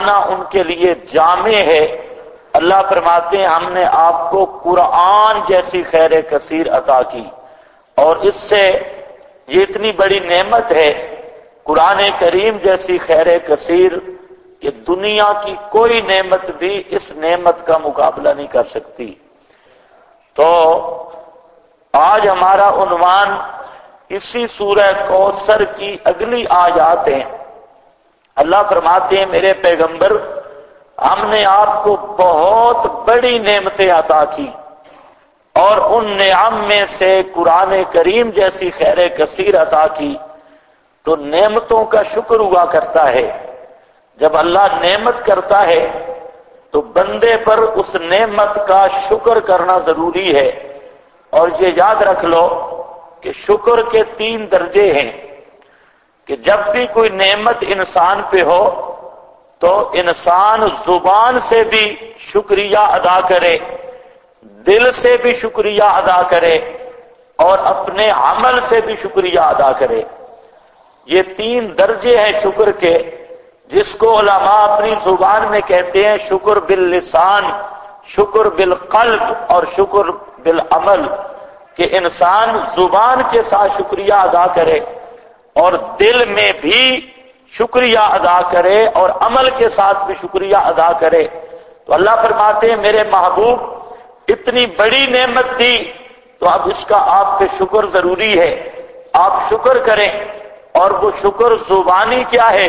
ان کے لیے جامع ہے۔ اللہ فرماتے ہیں ہم نے آپ کو قرآن جیسی خیر کثیر عطا کی، اور اس سے یہ اتنی بڑی نعمت ہے قرآن کریم جیسی خیر کثیر کہ دنیا کی کوئی نعمت بھی اس نعمت کا مقابلہ نہیں کر سکتی۔ تو آج ہمارا عنوان اسی سورہ کوثر کی اگلی آیات ہیں۔ اللہ فرماتے ہیں میرے پیغمبر ہم نے آپ کو بہت بڑی نعمتیں عطا کی، اور ان نعم میں سے قرآن کریم جیسی خیر کثیر عطا کی، تو نعمتوں کا شکر ہوا کرتا ہے۔ جب اللہ نعمت کرتا ہے تو بندے پر اس نعمت کا شکر کرنا ضروری ہے۔ اور یہ یاد رکھ لو کہ شکر کے 3 درجے ہیں، کہ جب بھی کوئی نعمت انسان پہ ہو تو انسان زبان سے بھی شکریہ ادا کرے، دل سے بھی شکریہ ادا کرے، اور اپنے عمل سے بھی شکریہ ادا کرے۔ یہ 3 درجے ہیں شکر کے، جس کو علماء اپنی زبان میں کہتے ہیں شکر باللسان، شکر بالقلب اور شکر بالعمل، کہ انسان زبان کے ساتھ شکریہ ادا کرے اور دل میں بھی شکریہ ادا کرے اور عمل کے ساتھ بھی شکریہ ادا کرے۔ تو اللہ فرماتے ہیں میرے محبوب اتنی بڑی نعمت دی تو اب اس کا آپ پہ شکر ضروری ہے، آپ شکر کریں۔ اور وہ شکر زبانی کیا ہے؟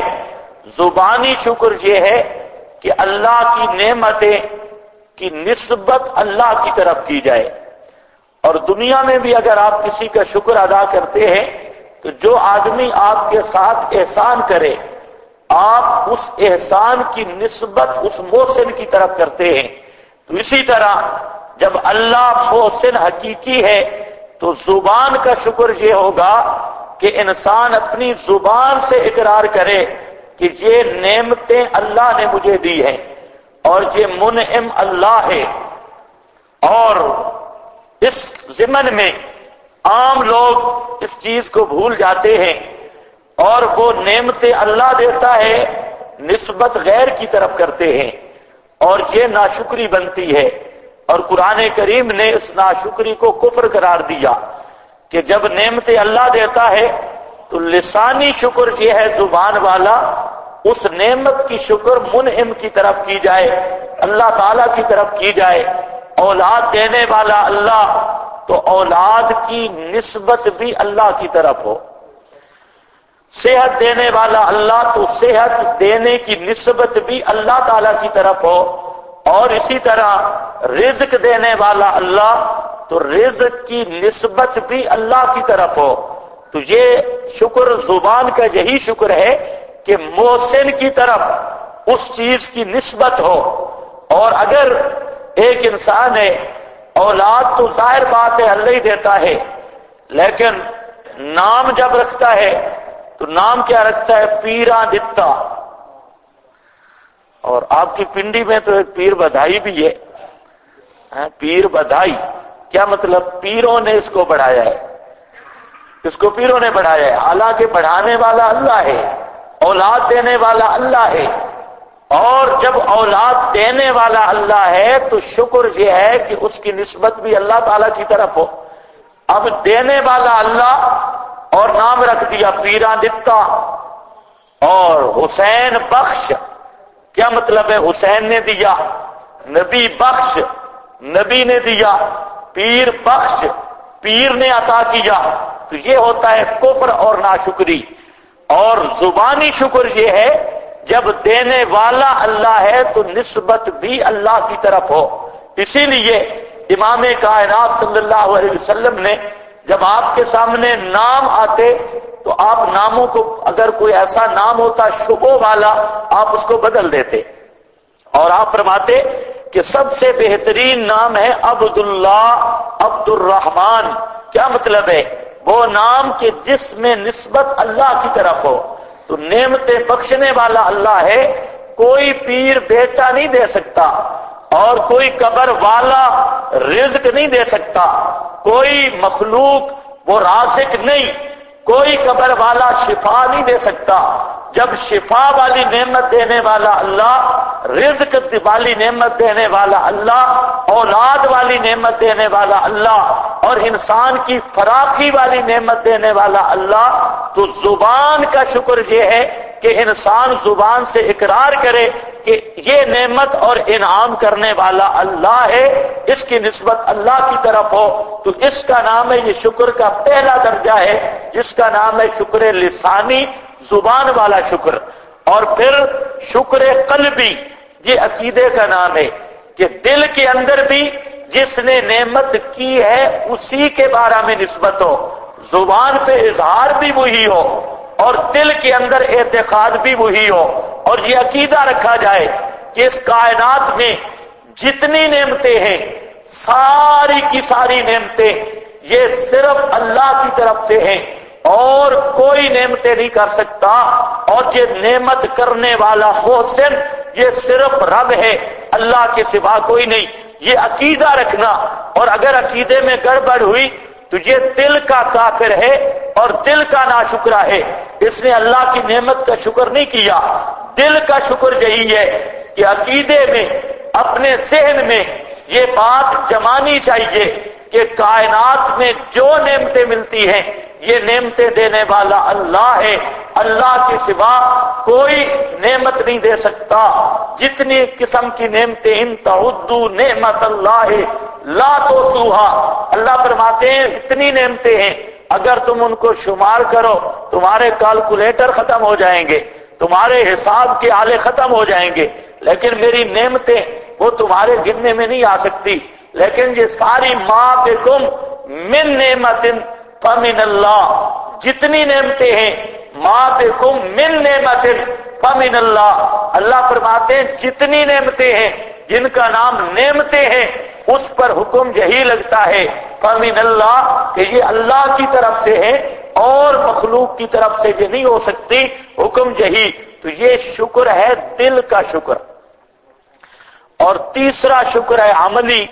زبانی شکر یہ ہے کہ اللہ کی نعمتیں کی نسبت اللہ کی طرف کی جائے۔ اور دنیا میں بھی اگر آپ کسی کا شکر ادا کرتے ہیں تو جو آدمی آپ کے ساتھ احسان کرے آپ اس احسان کی نسبت اس محسن کی طرف کرتے ہیں۔ تو اسی طرح جب اللہ محسن حقیقی ہے تو زبان کا شکر یہ ہوگا کہ انسان اپنی زبان سے اقرار کرے کہ یہ نعمتیں اللہ نے مجھے دی ہیں اور یہ منعم اللہ ہے۔ اور اس ضمن میں عام لوگ اس چیز کو بھول جاتے ہیں اور وہ نعمتیں اللہ دیتا ہے نسبت غیر کی طرف کرتے ہیں، اور یہ ناشکری بنتی ہے۔ اور قرآن کریم نے اس ناشکری کو کفر قرار دیا کہ جب نعمتیں اللہ دیتا ہے تو لسانی شکر یہ ہے زبان والا، اس نعمت کی شکر منعم کی طرف کی جائے، اللہ تعالی کی طرف کی جائے۔ اولاد دینے والا اللہ تو اولاد کی نسبت بھی اللہ کی طرف ہو، صحت دینے والا اللہ تو صحت دینے کی نسبت بھی اللہ تعالی کی طرف ہو، اور اسی طرح رزق دینے والا اللہ تو رزق کی نسبت بھی اللہ کی طرف ہو۔ تو یہ شکر زبان کا یہی شکر ہے کہ محسن کی طرف اس چیز کی نسبت ہو۔ اور اگر ایک انسان ہے اولاد تو ظاہر بات ہے اللہ ہی دیتا ہے، لیکن نام جب رکھتا ہے تو نام کیا رکھتا ہے؟ پیراں دتا۔ اور آپ کی پنڈی میں تو ایک پیر بدھائی بھی ہے، پیر بدھائی کیا مطلب؟ پیروں نے اس کو بڑھایا ہے، اس کو پیروں نے بڑھایا ہے، حالانکہ بڑھانے والا اللہ ہے، اولاد دینے والا اللہ ہے۔ اور جب اولاد دینے والا اللہ ہے تو شکر یہ ہے کہ اس کی نسبت بھی اللہ تعالی کی طرف ہو۔ اب دینے والا اللہ اور نام رکھ دیا پیراں دتا۔ اور حسین بخش کیا مطلب ہے؟ حسین نے دیا، نبی بخش نبی نے دیا، پیر بخش پیر نے عطا کیا۔ تو یہ ہوتا ہے کفر اور ناشکری۔ اور زبانی شکر یہ ہے جب دینے والا اللہ ہے تو نسبت بھی اللہ کی طرف ہو۔ اسی لیے امام کائنات صلی اللہ علیہ وسلم نے جب آپ کے سامنے نام آتے تو آپ ناموں کو، اگر کوئی ایسا نام ہوتا شبہ والا، آپ اس کو بدل دیتے، اور آپ فرماتے کہ سب سے بہترین نام ہے عبداللہ، عبد الرحمن۔ کیا مطلب ہے؟ وہ نام کہ جس میں نسبت اللہ کی طرف ہو۔ تو نعمتیں بخشنے والا اللہ ہے، کوئی پیر بیٹا نہیں دے سکتا، اور کوئی قبر والا رزق نہیں دے سکتا، کوئی مخلوق وہ رازق نہیں، کوئی قبر والا شفا نہیں دے سکتا جب شفا والی نعمت دینے والا اللہ، رزق والی نعمت دینے والا اللہ، اولاد والی نعمت دینے والا اللہ، اور انسان کی فراخی والی نعمت دینے والا اللہ، تو زبان کا شکر یہ ہے کہ انسان زبان سے اقرار کرے کہ یہ نعمت اور انعام کرنے والا اللہ ہے، اس کی نسبت اللہ کی طرف ہو، تو اس کا نام ہے، یہ شکر کا پہلا درجہ ہے جس کا نام ہے شکر لسانی، زبان والا شکر۔ اور پھر شکر قلبی، یہ عقیدے کا نام ہے کہ دل کے اندر بھی جس نے نعمت کی ہے اسی کے بارے میں نسبت ہو، زبان پہ اظہار بھی وہی ہو اور دل کے اندر اعتقاد بھی وہی ہو، اور یہ عقیدہ رکھا جائے کہ اس کائنات میں جتنی نعمتیں ہیں، ساری کی ساری نعمتیں یہ صرف اللہ کی طرف سے ہیں اور کوئی نعمتیں نہیں کر سکتا، اور یہ نعمت کرنے والا محسن یہ صرف رب ہے، اللہ کے سوا کوئی نہیں۔ یہ عقیدہ رکھنا، اور اگر عقیدے میں گڑبڑ ہوئی تو یہ دل کا کافر ہے اور دل کا ناشکرا ہے، اس نے اللہ کی نعمت کا شکر نہیں کیا۔ دل کا شکر یہی ہے کہ عقیدے میں، اپنے ذہن میں یہ بات جمانی چاہیے کہ کائنات میں جو نعمتیں ملتی ہیں یہ نعمتیں دینے والا اللہ ہے، اللہ کے سوا کوئی نعمت نہیں دے سکتا۔ جتنی قسم کی نعمتیں، ان تعدوا نعمت اللہ لا تحصوها، اللہ فرماتے ہیں اتنی نعمتیں ہیں اگر تم ان کو شمار کرو تمہارے کیلکولیٹر ختم ہو جائیں گے، تمہارے حساب کے آلے ختم ہو جائیں گے، لیکن میری نعمتیں وہ تمہارے گننے میں نہیں آ سکتی۔ لیکن یہ ساری ما بکم من نعمت فمن اللہ، جتنی نعمتیں ہیں، ما بکم من نعمت فمن اللہ، اللہ فرماتے ہیں جتنی نعمتیں ہیں جن کا نام نعمتیں ہیں اس پر حکم یہی لگتا ہے فمن اللہ، کہ یہ اللہ کی طرف سے ہے اور مخلوق کی طرف سے یہ نہیں ہو سکتی، حکم یہی۔ تو یہ شکر ہے دل کا شکر۔ اور تیسرا شکر ہے عملی۔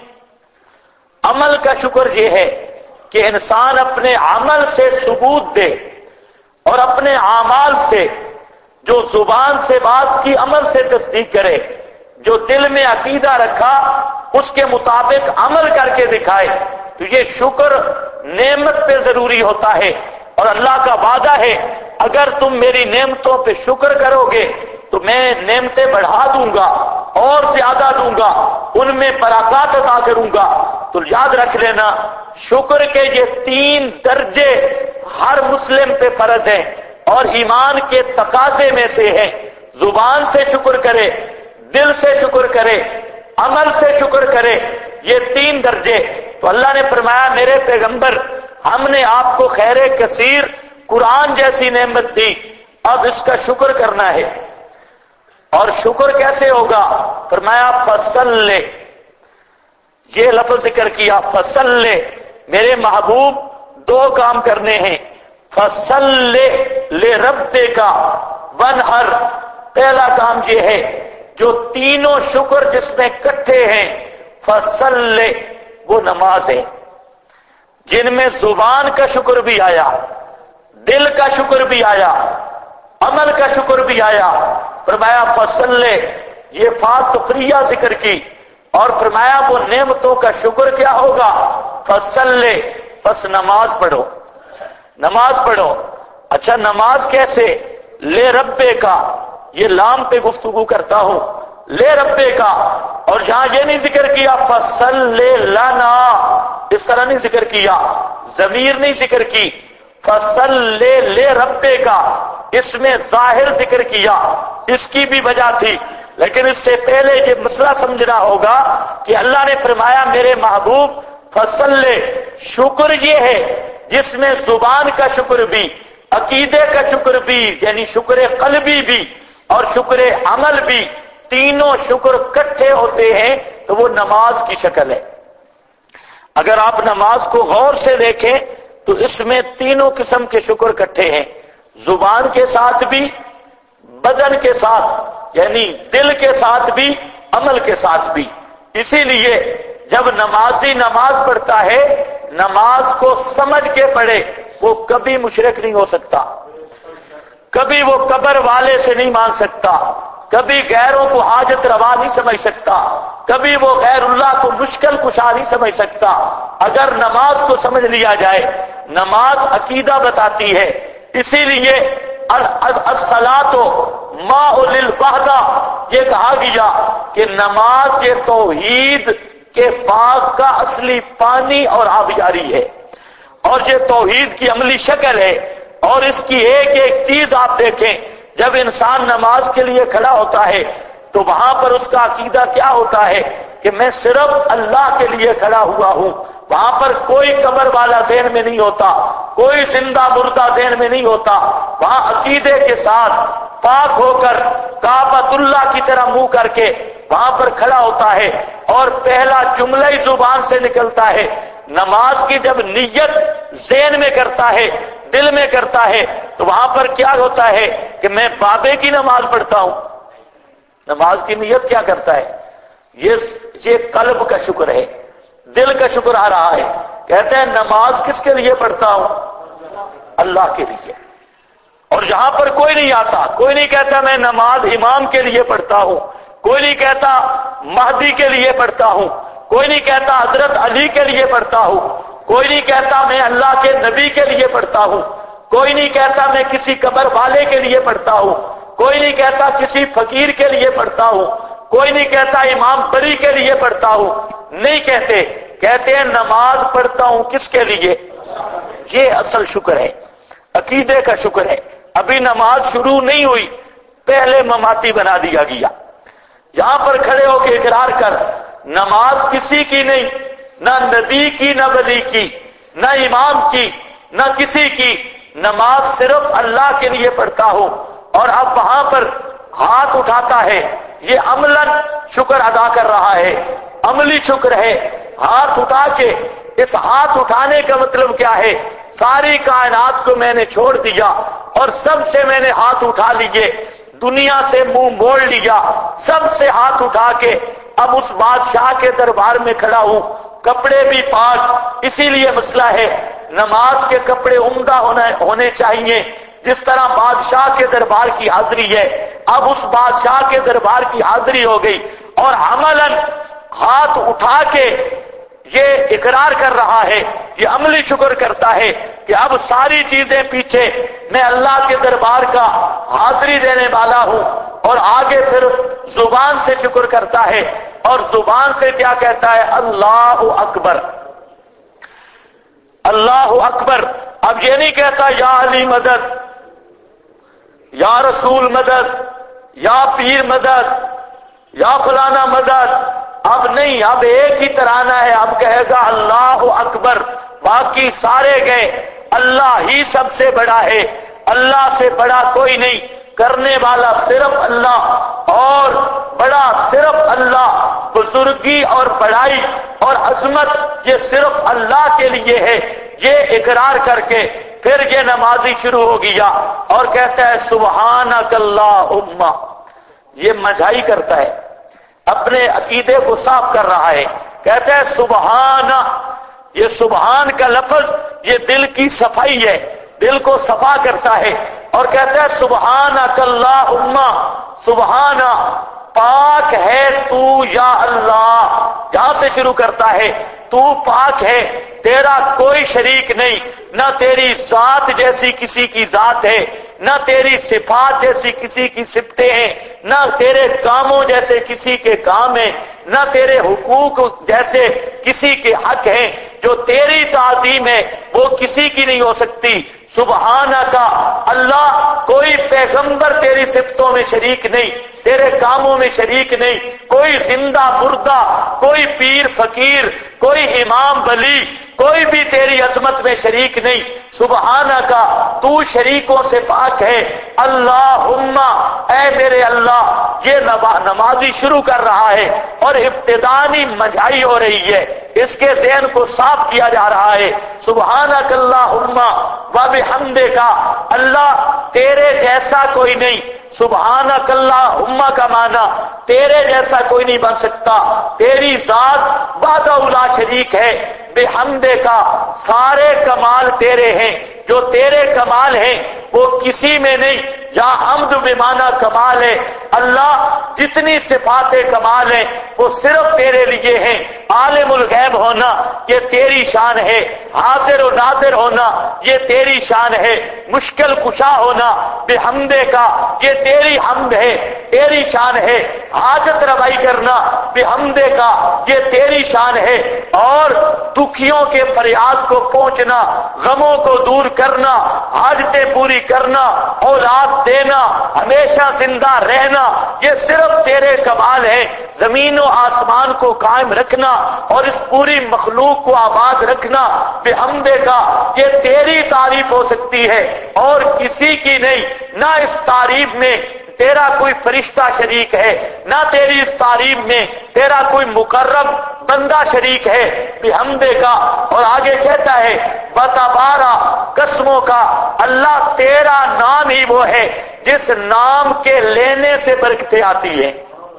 عمل کا شکر یہ ہے کہ انسان اپنے عمل سے ثبوت دے اور اپنے اعمال سے، جو زبان سے بات کی عمل سے تصدیق کرے، جو دل میں عقیدہ رکھا اس کے مطابق عمل کر کے دکھائے، تو یہ شکر نعمت پہ ضروری ہوتا ہے۔ اور اللہ کا وعدہ ہے اگر تم میری نعمتوں پہ شکر کرو گے تو میں نعمتیں بڑھا دوں گا اور زیادہ دوں گا، ان میں برکات عطا کروں گا۔ تو یاد رکھ لینا شکر کے یہ 3 درجے ہر مسلم پہ فرض ہیں اور ایمان کے تقاضے میں سے ہیں۔ زبان سے شکر کرے، دل سے شکر کرے، عمل سے شکر کرے، یہ 3 درجے۔ تو اللہ نے فرمایا میرے پیغمبر ہم نے آپ کو خیر کثیر قرآن جیسی نعمت دی، اب اس کا شکر کرنا ہے۔ اور شکر کیسے ہوگا؟ فرمایا فصل، یہ لفظ ذکر کیا فصل، میرے محبوب 2 کام کرنے ہیں، فصل لربک وانحر، پہلا کام یہ ہے جو تینوں شکر جس میں اکٹھے ہیں، فصل وہ نماز ہے جن میں زبان کا شکر بھی آیا، دل کا شکر بھی آیا، عمل کا شکر بھی آیا۔ فرمایا فصل، یہ فاتفریہ ذکر کی، اور فرمایا وہ نعمتوں کا شکر کیا ہوگا؟ فصل، پس نماز پڑھو، نماز پڑھو۔ اچھا نماز کیسے؟ لے ربے کا، یہ لام پہ گفتگو کرتا ہوں، لے ربے کا، اور جہاں یہ نہیں ذکر کیا فصل لنا، اس طرح نہیں ذکر کیا، ضمیر نہیں ذکر کی، فصل لے ربے کا، اس میں ظاہر ذکر کیا، اس کی بھی وجہ تھی، لیکن اس سے پہلے یہ مسئلہ سمجھنا ہوگا کہ اللہ نے فرمایا میرے محبوب فصل، شکر یہ ہے جس میں زبان کا شکر بھی، عقیدے کا شکر بھی یعنی شکر قلبی بھی اور شکر عمل بھی، تینوں شکر اکٹھے ہوتے ہیں تو وہ نماز کی شکل ہے۔ اگر آپ نماز کو غور سے دیکھیں تو اس میں تینوں قسم کے شکر اکٹھے ہیں، زبان کے ساتھ بھی، بدن کے ساتھ یعنی دل کے ساتھ بھی، عمل کے ساتھ بھی۔ اسی لیے جب نمازی نماز پڑھتا ہے نماز کو سمجھ کے پڑھے، وہ کبھی مشرک نہیں ہو سکتا، کبھی وہ قبر والے سے نہیں مانگ سکتا، کبھی غیروں کو حاجت روا نہیں سمجھ سکتا، کبھی وہ غیر اللہ کو مشکل کشا نہیں سمجھ سکتا۔ اگر نماز کو سمجھ لیا جائے، نماز عقیدہ بتاتی ہے، اسی لیے الصلاۃ ماء للوحدہ یہ کہا گیا کہ نماز یہ توحید کے باغ کا اصلی پانی اور آبیاری ہے، اور یہ توحید کی عملی شکل ہے۔ اور اس کی ایک ایک چیز آپ دیکھیں، جب انسان نماز کے لیے کھڑا ہوتا ہے تو وہاں پر اس کا عقیدہ کیا ہوتا ہے کہ میں صرف اللہ کے لیے کھڑا ہوا ہوں۔ وہاں پر کوئی قبر والا ذہن میں نہیں ہوتا، کوئی زندہ مردہ ذہن میں نہیں ہوتا، وہاں عقیدے کے ساتھ پاک ہو کر کعبۃ اللہ کی طرح منہ کر کے وہاں پر کھڑا ہوتا ہے، اور پہلا جملہ ہی زبان سے نکلتا ہے۔ نماز کی جب نیت ذہن میں کرتا ہے، دل میں کرتا ہے، تو وہاں پر کیا ہوتا ہے کہ میں بابے کی نماز پڑھتا ہوں۔ نماز کی نیت کیا کرتا ہے؟ یہ قلب کا شکر ہے، دل کا شکر آ رہا ہے۔ کہتے ہیں نماز کس کے لیے پڑھتا ہوں؟ اللہ کے لیے۔ اور یہاں پر کوئی نہیں آتا، کوئی نہیں کہتا میں نماز امام کے لیے پڑھتا ہوں، کوئی نہیں کہتا مہدی کے لیے پڑھتا ہوں، کوئی نہیں کہتا حضرت علی کے لیے پڑھتا ہوں، کوئی نہیں کہتا میں اللہ کے نبی کے لیے پڑھتا ہوں، کوئی نہیں کہتا میں کسی قبر والے کے لیے پڑھتا ہوں، کوئی نہیں کہتا کسی فقیر کے لیے پڑھتا ہوں، کوئی نہیں کہتا امام بری کے لیے پڑھتا ہوں۔ نہیں کہتے، کہتے ہیں نماز پڑھتا ہوں کس کے لیے؟ یہ اصل شکر ہے، عقیدے کا شکر ہے۔ ابھی نماز شروع نہیں ہوئی، پہلے مماتی بنا دیا گیا۔ یہاں پر کھڑے ہو کے اقرار کر، نماز کسی کی نہیں، نہ نبی کی، نہ ولی کی، نہ امام کی، نہ کسی کی، نماز صرف اللہ کے لیے پڑھتا ہوں۔ اور اب وہاں پر ہاتھ اٹھاتا ہے، یہ عملاً شکر ادا کر رہا ہے، عملی شکر ہے۔ ہاتھ اٹھا کے، اس ہاتھ اٹھانے کا مطلب کیا ہے؟ ساری کائنات کو میں نے چھوڑ دیا اور سب سے میں نے ہاتھ اٹھا لیے، دنیا سے منہ موڑ لیا، سب سے ہاتھ اٹھا کے اب اس بادشاہ کے دربار میں کھڑا ہوں، کپڑے بھی پاک۔ اسی لیے مسئلہ ہے، نماز کے کپڑے عمدہ ہونے چاہیے، جس طرح بادشاہ کے دربار کی حاضری ہے۔ اب اس بادشاہ کے دربار کی حاضری ہو گئی، اور عملاً ہاتھ اٹھا کے یہ اقرار کر رہا ہے، یہ عملی شکر کرتا ہے کہ اب ساری چیزیں پیچھے، میں اللہ کے دربار کا حاضری دینے والا ہوں۔ اور آگے پھر زبان سے شکر کرتا ہے، اور زبان سے کیا کہتا ہے؟ اللہ اکبر، اللہ اکبر۔ اب یہ نہیں کہتا یا علی مدد، یا رسول مدد، یا پیر مدد، یا فلانا مدد۔ اب نہیں، اب ایک ہی ترانہ ہے، اب کہے گا اللہ اکبر، باقی سارے گئے، اللہ ہی سب سے بڑا ہے، اللہ سے بڑا کوئی نہیں، کرنے والا صرف اللہ اور بڑا صرف اللہ، بزرگی اور بڑائی اور عظمت یہ صرف اللہ کے لیے ہے۔ یہ اقرار کر کے پھر یہ نمازی شروع ہو گیا اور کہتا ہے سبحانک اللہم، یہ مجھائی کرتا ہے، اپنے عقیدے کو صاف کر رہا ہے، کہتا ہے سبحان۔ یہ سبحان کا لفظ یہ دل کی صفائی ہے، دل کو صفا کرتا ہے، اور کہتا ہے سبحانک اللہم، سبحان، پاک ہے تو یا اللہ۔ یہاں سے شروع کرتا ہے، تو پاک ہے، تیرا کوئی شریک نہیں، نہ تیری ذات جیسی کسی کی ذات ہے، نہ تیری صفات جیسی کسی کی صفتیں ہیں، نہ تیرے کاموں جیسے کسی کے کام ہیں، نہ تیرے حقوق جیسے کسی کے حق ہیں۔ جو تیری تعظیم ہے وہ کسی کی نہیں ہو سکتی۔ سبحانک اللہ، کوئی پیغمبر تیری صفتوں میں شریک نہیں، تیرے کاموں میں شریک نہیں، کوئی زندہ مردہ، کوئی پیر فقیر، کوئی امام ولی، کوئی بھی تیری عظمت میں شریک نہیں۔ سبحانک، تو شریکوں سے پاک ہے۔ اللہم، اے میرے اللہ۔ یہ نمازی شروع کر رہا ہے اور ابتدائی مجھائی ہو رہی ہے، اس کے ذہن کو صاف کیا جا رہا ہے۔ سبحانک اللہم و بحمدک، اللہ تیرے جیسا کوئی نہیں۔ سبحانک اللہم کا معنی تیرے جیسا کوئی نہیں بن سکتا، تیری ذات وحدہ لا شریک ہے۔ بحمدک، سارے کمال تیرے ہیں، جو تیرے کمال ہیں وہ کسی میں نہیں. جہاں حمد بمانا کمال ہے، اللہ جتنی صفات کمال ہیں وہ صرف تیرے لیے ہیں. عالم الغیب ہونا یہ تیری شان ہے، حاضر و ناظر ہونا یہ تیری شان ہے، مشکل کشا ہونا بحمدے کا یہ تیری حمد ہے، تیری شان ہے. حاجت روائی کرنا بحمدے کا یہ تیری شان ہے، اور دکھیوں کے فریاد کو پہنچنا، غموں کو دور کرنا، حاجتیں پوری کرنا، اولاد دینا، ہمیشہ زندہ رہنا یہ صرف تیرے کمال ہے. زمین و آسمان کو قائم رکھنا اور اس پوری مخلوق کو آباد رکھنا بحمدے کا یہ تیری تعریف ہو سکتی ہے اور کسی کی نہیں. نہ اس تعریف میں تیرا کوئی فرشتہ شریک ہے، نہ تیری اس تعریف میں تیرا کوئی مقرب بندہ شریک ہے بحمدے کا. اور آگے کہتا ہے بتبارا، قسموں کا اللہ تیرا نام ہی وہ ہے جس نام کے لینے سے برکتیں آتی ہیں.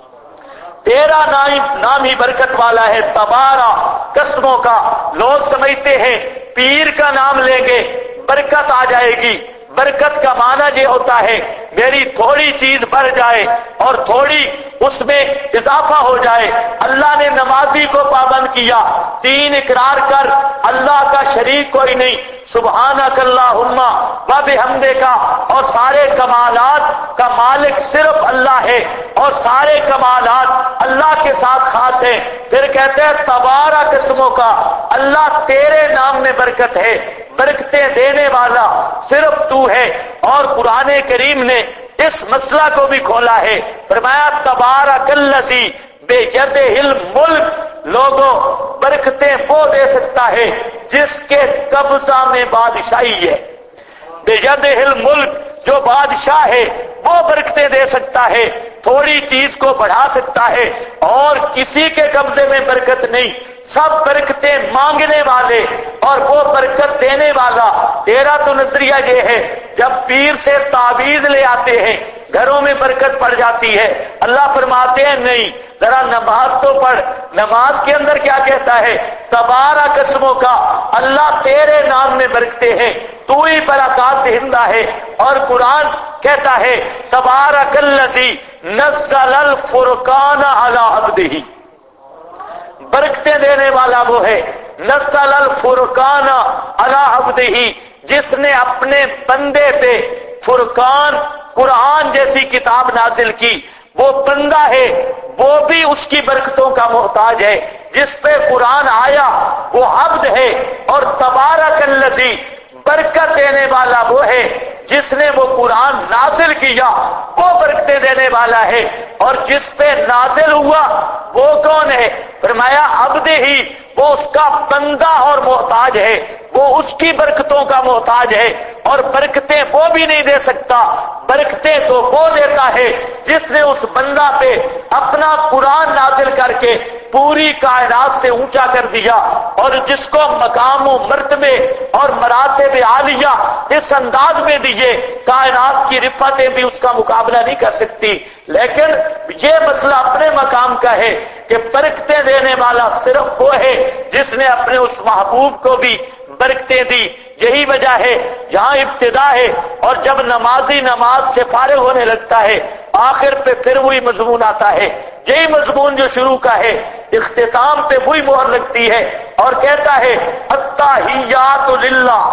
تیرا نام ہی برکت والا ہے. تبارا، قسموں کا. لوگ سمجھتے ہیں پیر کا نام لیں گے برکت آ جائے گی. برکت کا معنی یہ ہوتا ہے میری تھوڑی چیز بڑھ جائے اور تھوڑی اس میں اضافہ ہو جائے. اللہ نے نمازی کو پابند کیا، 3 اقرار کر اللہ کا شریک کوئی نہیں، سبحانک اللہم و بحمدے کا، اور سارے کمالات کا مالک صرف اللہ ہے اور سارے کمالات اللہ کے ساتھ خاص ہیں. پھر کہتے ہیں تبارک قسموں کا اللہ تیرے نام میں برکت ہے، برکتیں دینے والا صرف تو ہے. اور قرآن کریم نے اس مسئلہ کو بھی کھولا ہے، فرمایا تبارک الذی بیدہ الملک. لوگوں برکتیں وہ دے سکتا ہے جس کے قبضہ میں بادشاہی ہے. بیدہ الملک، جو بادشاہ ہے وہ برکتیں دے سکتا ہے، تھوڑی چیز کو بڑھا سکتا ہے، اور کسی کے قبضے میں برکت نہیں. سب برکتیں مانگنے والے اور وہ برکت دینے والا. تیرا تو نظریہ یہ ہے جب پیر سے تعویذ لے آتے ہیں گھروں میں برکت پڑ جاتی ہے. اللہ فرماتے ہیں نہیں، ذرا نماز تو پڑھ. نماز کے اندر کیا کہتا ہے؟ تبارک قسموں کا اللہ تیرے نام میں برکتیں ہیں، تو ہی برکات دہندہ ہے. اور قرآن کہتا ہے تبارک الذی نزل الفرقان علی عبدہ، برکتیں دینے والا وہ ہے. نزل الفرقان علی عبدہ، جس نے اپنے بندے پہ فرقان قرآن جیسی کتاب نازل کی. وہ بندہ ہے وہ بھی اس کی برکتوں کا محتاج ہے. جس پہ قرآن آیا وہ عبد ہے. اور تبارک الذی، برکت دینے والا وہ ہے جس نے وہ قرآن نازل کیا، وہ برکتیں دینے والا ہے. اور جس پہ نازل ہوا وہ کون ہے؟ فرمایا عبد ہی، وہ اس کا بندہ اور محتاج ہے، وہ اس کی برکتوں کا محتاج ہے. اور برکتیں وہ بھی نہیں دے سکتا، برکتیں تو وہ دیتا ہے جس نے اس بندہ پہ اپنا قرآن نازل کر کے پوری کائنات سے اونچا کر دیا، اور جس کو مقام و مرتبے اور مراتب عالیہ اس انداز میں دیے کائنات کی رفتیں بھی اس کا مقابلہ نہیں کر سکتی. لیکن یہ مسئلہ اپنے مقام کا ہے کہ برکتیں دینے والا صرف وہ ہے جس نے اپنے اس محبوب کو بھی برکتیں دی. یہی وجہ ہے یہاں ابتدا ہے، اور جب نمازی نماز سے فارغ ہونے لگتا ہے آخر پہ پھر وہی مضمون آتا ہے. یہی مضمون جو شروع کا ہے اختتام پہ وہی مہر لگتی ہے اور کہتا ہے التحیات للہ.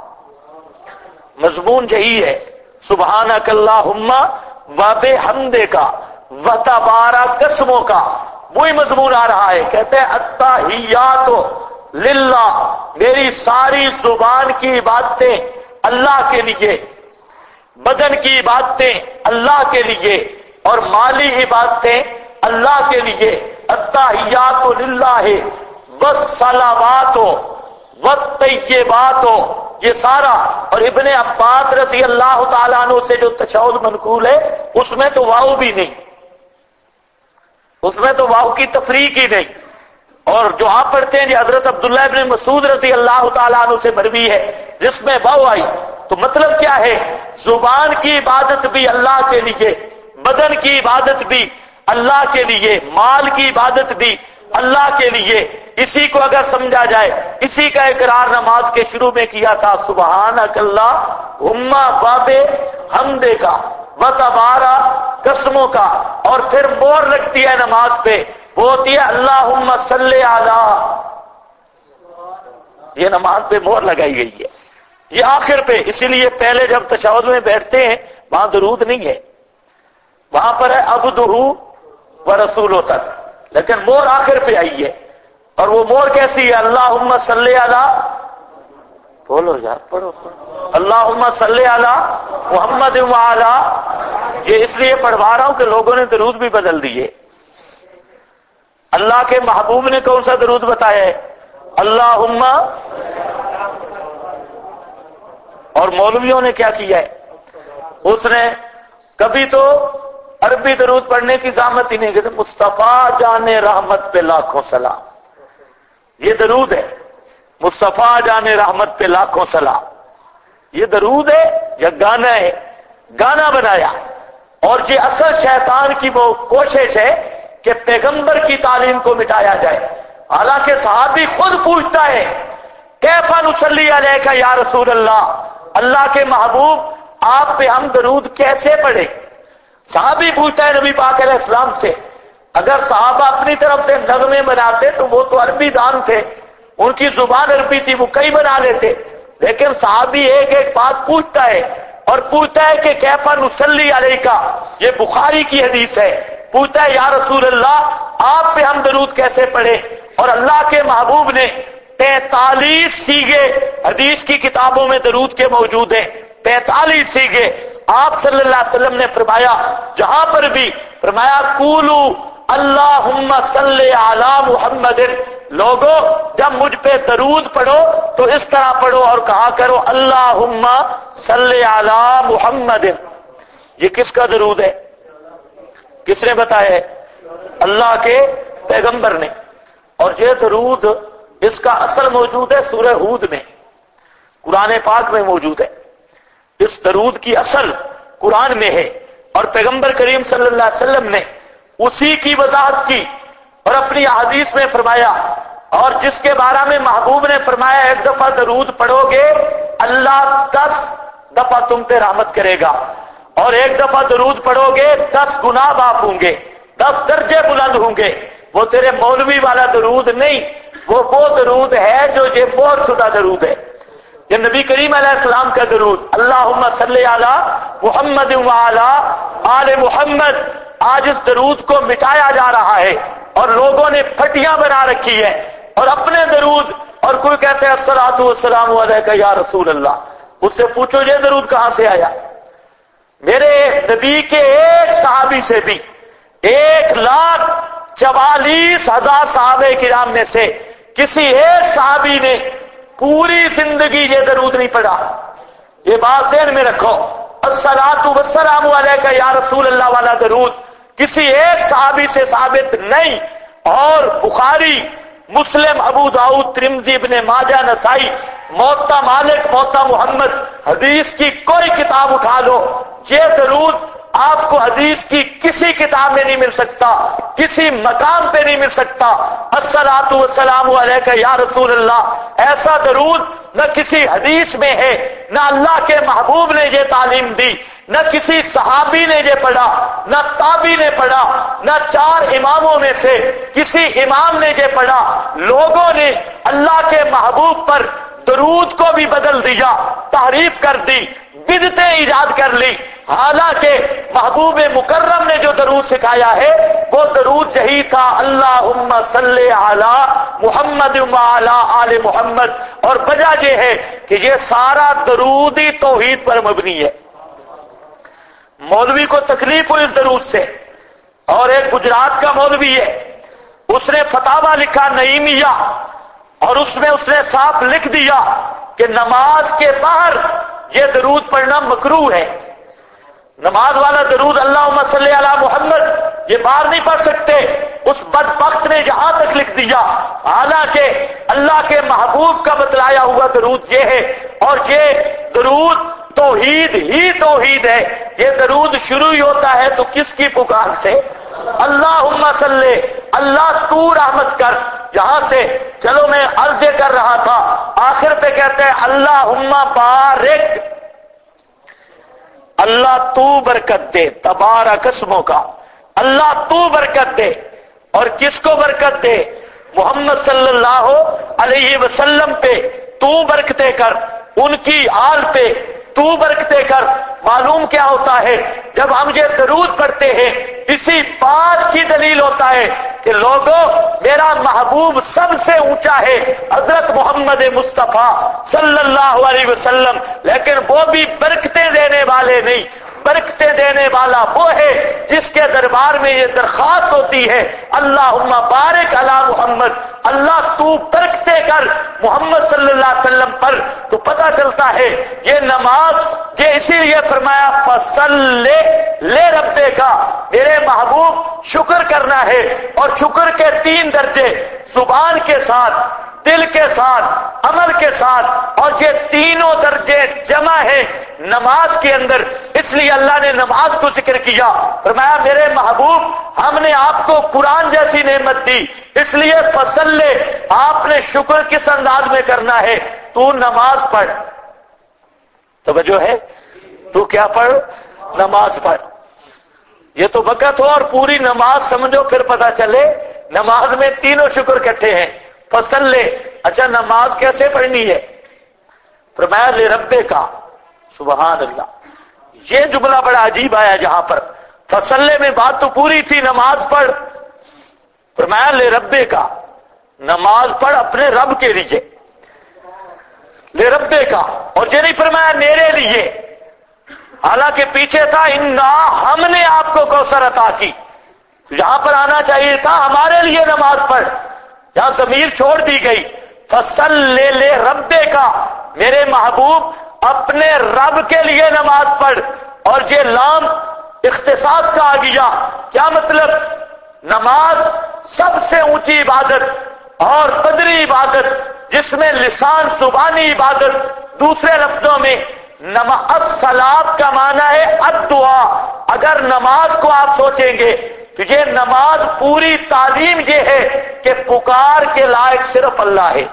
مضمون یہی ہے سبحانک اللہم و بحمدے کا و تبارک قسموں کا. وہی مضمون آ رہا ہے. کہتے ہیں التحیات للہ، میری ساری زبان کی عبادتیں اللہ کے لیے، بدن کی عبادتیں اللہ کے لیے، اور مالی عبادتیں اللہ کے لیے. التحیات للہ والصلوات والطیبات، یہ سارا. اور ابن عباس رضی اللہ تعالیٰ عنہ سے جو تشہد منقول ہے اس میں تو واو بھی نہیں، اس میں تو واو کی تفریق ہی نہیں. اور جو آپ پڑھتے ہیں جی حضرت عبداللہ ابن مسعود رضی اللہ تعالیٰ عنہ سے مروی ہے جس میں واو آئی. تو مطلب کیا ہے؟ زبان کی عبادت بھی اللہ کے لیے، بدن کی عبادت بھی اللہ کے لیے، مال کی عبادت بھی اللہ کے لیے. اسی کو اگر سمجھا جائے، اسی کا اقرار نماز کے شروع میں کیا تھا، سبحانک اللہم باب حمدے کا و تبارا قسموں کا، اور پھر مور لگتی ہے نماز پہ، وہ ہوتی ہے اللہم صلی علی، یہ نماز پہ مور لگائی گئی ہے، یہ آخر پہ، اسی لیے پہلے جب تشہد میں بیٹھتے ہیں وہاں درود نہیں ہے، وہاں پر ہے عبدہ و رسولہ تک، لیکن مور آخر پہ آئی ہے، اور وہ مور کیسی ہے؟ اللہم صلی علی، بولو یار، پڑھو اللہم صلی علی محمد وعلی، یہ اس لیے پڑھوا رہا ہوں کہ لوگوں نے درود بھی بدل دیے۔ اللہ کے محبوب نے کون سا درود بتایا ہے؟ اللہم، اور مولویوں نے کیا کیا ہے؟ اس نے کبھی تو عربی درود پڑھنے کی زحمت ہی نہیں کی، مصطفیٰ جان رحمت پہ لاکھوں سلام، یہ درود ہے، مصطفیٰ جان رحمت پہ لاکھوں سلام، یہ درود ہے یا گانا ہے؟ گانا بنایا، اور یہ اصل شیطان کی وہ کوشش ہے کہ پیغمبر کی تعلیم کو مٹایا جائے، حالانکہ صحابی خود پوچھتا ہے کیف نصلی علیک یا رسول اللہ، اللہ کے محبوب آپ پہ ہم درود کیسے پڑھیں؟ صحابی پوچھتا ہے نبی پاک علیہ السلام سے۔ اگر صحابہ اپنی طرف سے نغمے بناتے تو وہ تو عربی دان تھے، ان کی زبان عربی تھی، وہ کئی بنا لیتے، لیکن صحابی ایک ایک بات پوچھتا ہے، اور پوچھتا ہے کہ کیف نصلی علیک، یہ بخاری کی حدیث ہے، پوچھتا ہے یا رسول اللہ آپ پہ ہم درود کیسے پڑھیں؟ اور اللہ کے محبوب نے 43 سیغے حدیث کی کتابوں میں درود کے موجود ہیں، 43 سیغے آپ صلی اللہ علیہ وسلم نے فرمایا، جہاں پر بھی فرمایا قولوا اللہم صلی علی محمد، لوگوں جب مجھ پہ درود پڑھو تو اس طرح پڑھو اور کہا کرو اللہم صلی علی محمد۔ یہ کس کا درود ہے؟ کس نے بتایا ہے؟ اللہ کے پیغمبر نے، اور یہ درود اس کا اصل موجود ہے سورہ ہود میں، قرآن پاک میں موجود ہے، اس درود کی اصل قرآن میں ہے، اور پیغمبر کریم صلی اللہ علیہ وسلم نے اسی کی وضاحت کی اور اپنی احادیث میں فرمایا، اور جس کے بارے میں محبوب نے فرمایا ایک دفعہ درود پڑھو گے اللہ 10 دفعہ تم پہ رحمت کرے گا، اور ایک دفعہ درود پڑھو گے 10 گناہ معاف ہوں گے، 10 درجے بلند ہوں گے۔ وہ تیرے مولوی والا درود نہیں، وہ درود ہے جو یہ مہر شدہ درود ہے، یہ نبی کریم علیہ السلام کا درود، اللہم صلی علی محمد وعلی آل محمد۔ آج اس درود کو مٹایا جا رہا ہے اور لوگوں نے پھٹیاں بنا رکھی ہے، اور اپنے درود، اور کوئی کہتے ہیں الصلاۃ والسلام علیک یا رسول اللہ، اس سے پوچھو یہ درود کہاں سے آیا؟ میرے نبی کے ایک صحابی سے بھی 1,44,000 صحابہ کرام میں سے کسی ایک صحابی نے پوری زندگی یہ درود نہیں پڑھا۔ یہ بات ذہن میں رکھو، الصلاۃ والسلام علیک یا رسول اللہ والا درود کسی ایک صحابی سے ثابت نہیں، اور بخاری، مسلم، ابو داؤد، ترمذی، ابن ماجہ، نسائی، موطا مالک، موطا محمد، حدیث کی کوئی کتاب اٹھا لو، یہ درود آپ کو حدیث کی کسی کتاب میں نہیں مل سکتا، کسی مقام پہ نہیں مل سکتا۔ الصلاۃ والسلام علیک یا رسول اللہ ایسا درود نہ کسی حدیث میں ہے، نہ اللہ کے محبوب نے یہ تعلیم دی، نہ کسی صحابی نے یہ پڑھا، نہ تابعی نے پڑھا، نہ 4 اماموں میں سے کسی امام نے یہ پڑھا۔ لوگوں نے اللہ کے محبوب پر درود کو بھی بدل دیا، تحریف کر دی، بدعتیں ایجاد کر لی، حالانکہ محبوب مکرم نے جو درود سکھایا ہے وہ درود یہی تھا، اللہم صلی علی محمد وعلی آل محمد۔ اور وجہ یہ ہے کہ یہ سارا درود ہی توحید پر مبنی ہے۔ مولوی کو تکلیف ہوئی اس درود سے، اور ایک گجرات کا مولوی ہے، اس نے فتاوی لکھا نعیمیہ، اور اس میں اس نے صاف لکھ دیا کہ نماز کے باہر یہ درود پڑھنا مکروہ ہے۔ نماز والا درود اللہم صلی علی محمد یہ باہر نہیں پڑھ سکتے، اس بدبخت نے یہاں تک لکھ دیا، حالانکہ اللہ کے محبوب کا بتلایا ہوا درود یہ ہے، اور یہ درود توحید ہی توحید ہے۔ یہ درود شروع ہی ہوتا ہے تو کس کی پکار سے؟ اللہم صلی، اللہ تو رحمت کر، یہاں سے چلو میں عرض کر رہا تھا، آخر پہ کہتے ہیں اللہم بارک، اللہ تو برکت دے، تبارک اسموں کا، اللہ تو برکت دے. اور کس کو برکت دے؟ محمد صلی اللہ علیہ وسلم پہ تو برکتیں کر، ان کی آل پہ تو برکتیں کر. معلوم کیا ہوتا ہے؟ جب ہم یہ درود پڑھتے ہیں اسی بات کی دلیل ہوتا ہے کہ لوگوں میرا محبوب سب سے اونچا ہے حضرت محمد مصطفیٰ صلی اللہ علیہ وسلم، لیکن وہ بھی برکتیں دینے والے نہیں. برکتیں دینے والا وہ ہے جس کے دربار میں یہ درخواست ہوتی ہے اللہم بارک علی محمد، اللہ تو برکتیں کر محمد صلی اللہ علیہ وسلم پر. تو پتہ چلتا ہے یہ نماز، یہ اسی لیے فرمایا فصلی لربے کا، میرے محبوب شکر کرنا ہے. اور شکر کے 3 درجے، زبان کے ساتھ، دل کے ساتھ، عمل کے ساتھ، اور یہ تینوں درجے جمع ہیں نماز کے اندر. اس لیے اللہ نے نماز کو ذکر کیا، فرمایا میرے محبوب ہم نے آپ کو قرآن جیسی نعمت دی، اس لیے فصلی، آپ نے شکر کس انداز میں کرنا ہے؟ تو نماز پڑھ. توجہ ہے؟ تو کیا پڑھ؟ نماز پڑھ. یہ تو وقت ہو اور پوری نماز سمجھو پھر پتہ چلے نماز میں تینوں شکر اکٹھے ہیں. فصلی، اچھا نماز کیسے پڑھنی ہے؟ فرمایا لربے کا. سبحان اللہ، یہ جملہ بڑا عجیب آیا جہاں پر فصلی میں بات تو پوری تھی، نماز پڑھ. فرمایا لربے کا، نماز پڑھ اپنے رب کے لیے، لربے کا. اور یہ نہیں فرمایا میرے لیے، حالانکہ پیچھے تھا انا، ہم نے آپ کو کوثر عطا کی. یہاں پر آنا چاہیے تھا ہمارے لیے نماز پڑھ، یہاں ضمیر چھوڑ دی گئی. فصلی لربے کا، میرے محبوب اپنے رب کے لیے نماز پڑھ. اور یہ لام اختصاص کا آ گیا. کیا مطلب؟ نماز سب سے اونچی عبادت اور قدری عبادت، جس میں لسان زبانی عبادت. دوسرے لفظوں میں الصلاۃ کا معنی ہے الدعا. اگر نماز کو آپ سوچیں گے تو یہ نماز پوری تعلیم یہ ہے کہ پکار کے لائق صرف اللہ ہے.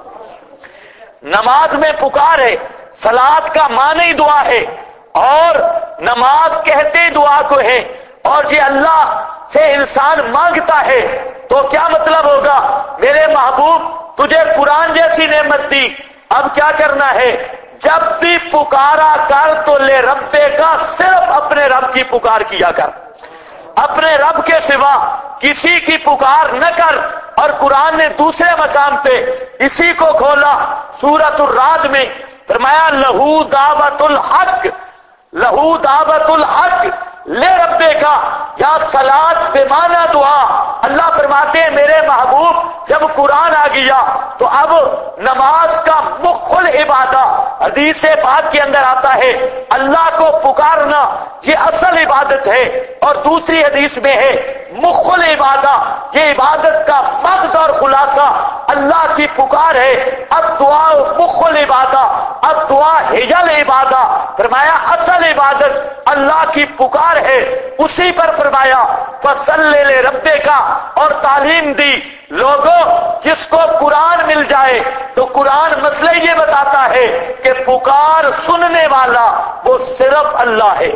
نماز میں پکار ہے، صلاۃ کا معنی دعا ہے، اور نماز کہتے دعا کو ہے. اور یہ اللہ سے انسان مانگتا ہے تو کیا مطلب ہوگا؟ میرے محبوب تجھے قرآن جیسی نعمت دی، اب کیا کرنا ہے؟ جب بھی پکارا کر تو لے ربے کا، صرف اپنے رب کی پکار کیا کر، اپنے رب کے سوا کسی کی پکار نہ کر. اور قرآن نے دوسرے مقام پہ اسی کو کھولا سورۃ الرعد میں، فرمایا لہو دعوت الحق، لہو دعوت الحق لے ربے کا، یا صلاۃ بمعنی دعا. اللہ فرماتے ہیں میرے محبوب جب قرآن آ گیا تو اب نماز کا مخ العبادہ، حدیث پاک کے اندر آتا ہے اللہ کو پکارنا یہ اصل عبادت ہے. اور دوسری حدیث میں ہے مخ العبادہ، یہ عبادت کا مغز اور خلاصہ اللہ کی پکار ہے. اب دعا مخ العبادہ، اب دعا ہی العبادہ. فرمایا اصل عبادت اللہ کی پکار ہے. اسی پر فرمایا فصلی لربے کا، اور تعلیم دی لوگوں جس کو قرآن مل جائے تو قرآن مسئلہ یہ بتاتا ہے کہ پکار سننے والا وہ صرف اللہ ہے،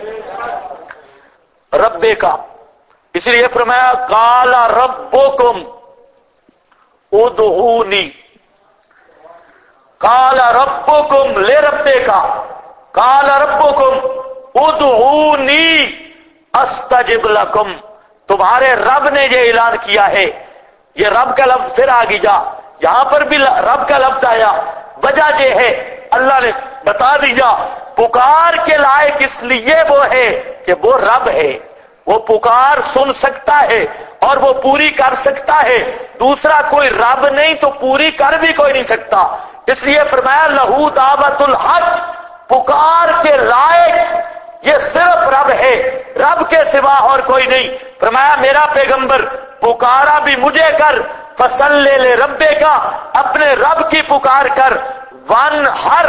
ربے کا. اس لیے فرمایا قال ربکم ادعونی، قال ربکم لربے کا، قال ربکم ادعونی استجب لکم. تمہارے رب نے یہ اعلان کیا ہے. یہ رب کا لفظ پھر آ گیا، یہاں پر بھی رب کا لفظ آیا. وجہ یہ ہے اللہ نے بتا دیا پکار کے لائق اس لیے وہ ہے کہ وہ رب ہے، وہ پکار سن سکتا ہے اور وہ پوری کر سکتا ہے. دوسرا کوئی رب نہیں تو پوری کر بھی کوئی نہیں سکتا. اس لیے فرمایا لہو دعوت الحق، پکار کے لائق یہ صرف رب ہے، رب کے سوا اور کوئی نہیں. فرمایا میرا پیغمبر پکارا بھی مجھے کر، فصلی لربے کا، اپنے رب کی پکار کر، ون ہر،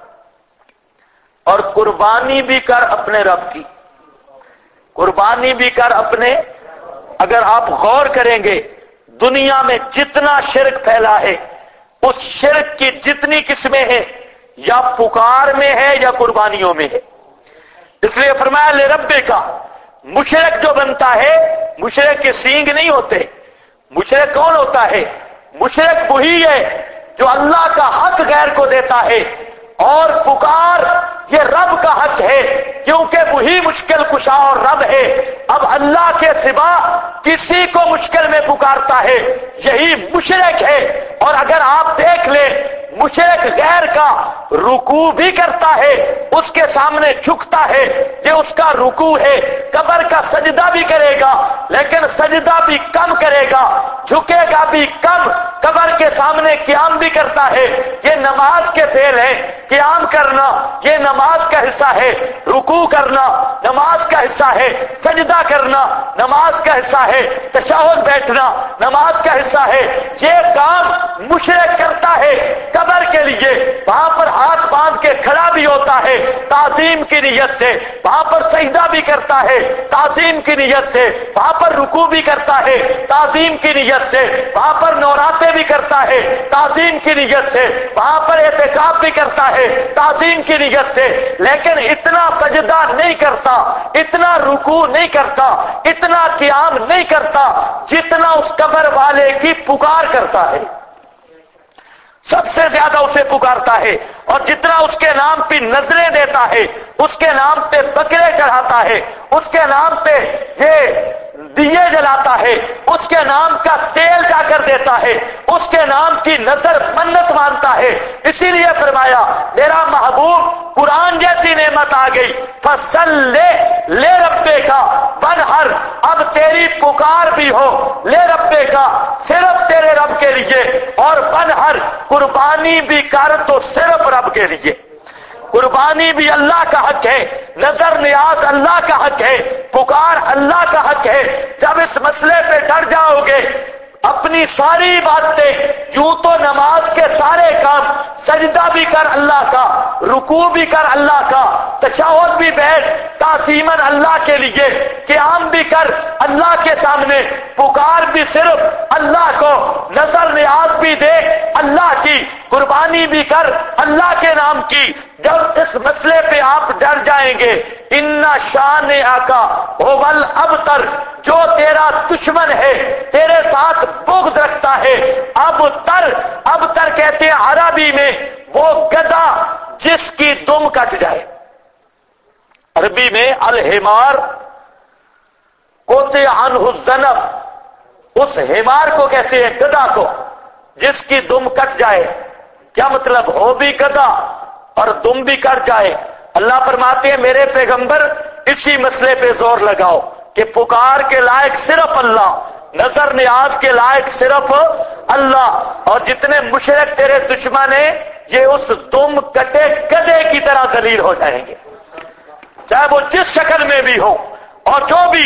اور قربانی بھی کر اپنے رب کی، قربانی بھی کر اپنے. اگر آپ غور کریں گے دنیا میں جتنا شرک پھیلا ہے اس شرک کی جتنی قسمیں ہیں یا پکار میں ہے یا قربانیوں میں ہے. اس لیے فرمایا لے ربے کا. مشرک جو بنتا ہے مشرک کے سینگ نہیں ہوتے. مشرک کون ہوتا ہے؟ مشرک وہی ہے جو اللہ کا حق غیر کو دیتا ہے، اور پکار یہ رب کا حق ہے کیونکہ وہی مشکل کشا اور رب ہے. اب اللہ کے سوا کسی کو مشکل میں پکارتا ہے یہی مشرک ہے. اور اگر آپ دیکھ لیں مشرک غیر کا رکوع بھی کرتا ہے، اس کے سامنے جھکتا ہے، یہ اس کا رکوع ہے. قبر کا سجدہ بھی کرے گا لیکن سجدہ بھی کم کرے گا، جھکے گا بھی کم. قبر کے سامنے قیام بھی کرتا ہے، یہ نماز کے فعل ہیں. قیام کرنا یہ نماز کا حصہ ہے، رکوع کرنا نماز کا حصہ ہے، سجدہ کرنا نماز کا حصہ ہے، تشہد بیٹھنا نماز کا حصہ ہے. یہ کام مشرک کرتا ہے قبر کے لیے. وہاں پر ہاتھ باندھ کے کھڑا بھی ہوتا ہے تعظیم کی نیت سے، وہاں پر سجدہ بھی کرتا ہے تعظیم کی نیت سے، وہاں پر رکوع بھی کرتا ہے تعظیم کی نیت سے، وہاں پر نوراتے بھی کرتا ہے تعظیم کی نیت سے، وہاں پر اعتکاف بھی کرتا ہے تعظیم کی نیت سے. لیکن اتنا سجدہ نہیں کرتا، اتنا رکوع نہیں کرتا، اتنا قیام نہیں کرتا جتنا اس قبر والے کی پکار کرتا ہے. سب سے زیادہ اسے پکارتا ہے، اور جتنا اس کے نام پہ نظریں دیتا ہے، اس کے نام پہ بکرے چڑھاتا ہے، اس کے نام پہ یہ دیے جلاتا ہے، اس کے نام کا تیل جا کر دیتا ہے، اس کے نام کی نظر منت مانتا ہے. اسی لیے فرمایا میرا محبوب قرآن جیسی نعمت آ گئی، فصل لے ربے کا بنہر. اب تیری پکار بھی ہو لے ربے کا صرف تیرے رب کے لیے، اور بنہر قربانی بھی کر تو صرف رب کے لیے. قربانی بھی اللہ کا حق ہے، نظر نیاز اللہ کا حق ہے، پکار اللہ کا حق ہے. جب اس مسئلے پہ ڈر جاؤ گے اپنی ساری باتیں، یوں تو نماز کے سارے کام، سجدہ بھی کر اللہ کا، رکوع بھی کر اللہ کا، تشہد بھی بیٹھ تعظیماً اللہ کے لیے، قیام بھی کر اللہ کے سامنے، پکار بھی صرف اللہ کو، نظر نیاز بھی دے اللہ کی، قربانی بھی کر اللہ کے نام کی. جب اس مسئلے پہ آپ ڈر جائیں گے ان شان آقا ہوول ابتر، جو تیرا دشمن ہے تیرے ساتھ بغض رکھتا ہے. ابتر کہتے ہیں عربی میں وہ گدھا جس کی دم کٹ جائے. عربی میں الحمار قطع عنہ الذنب، اس حمار کو کہتے ہیں گدھا کو جس کی دم کٹ جائے. کیا مطلب؟ ہو بھی گدھا اور دم بھی کٹ جائے. اللہ فرماتے ہیں میرے پیغمبر اسی مسئلے پہ زور لگاؤ کہ پکار کے لائق صرف اللہ، نظر نیاز کے لائق صرف اللہ. اور جتنے مشرک تیرے دشمن ہیں یہ اس دم کٹے گدھے کی طرح ذلیل ہو جائیں گے، چاہے وہ جس شکل میں بھی ہو. اور جو بھی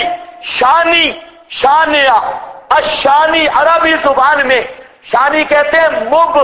شانیہ الشانی عربی زبان میں شانی کہتے ہیں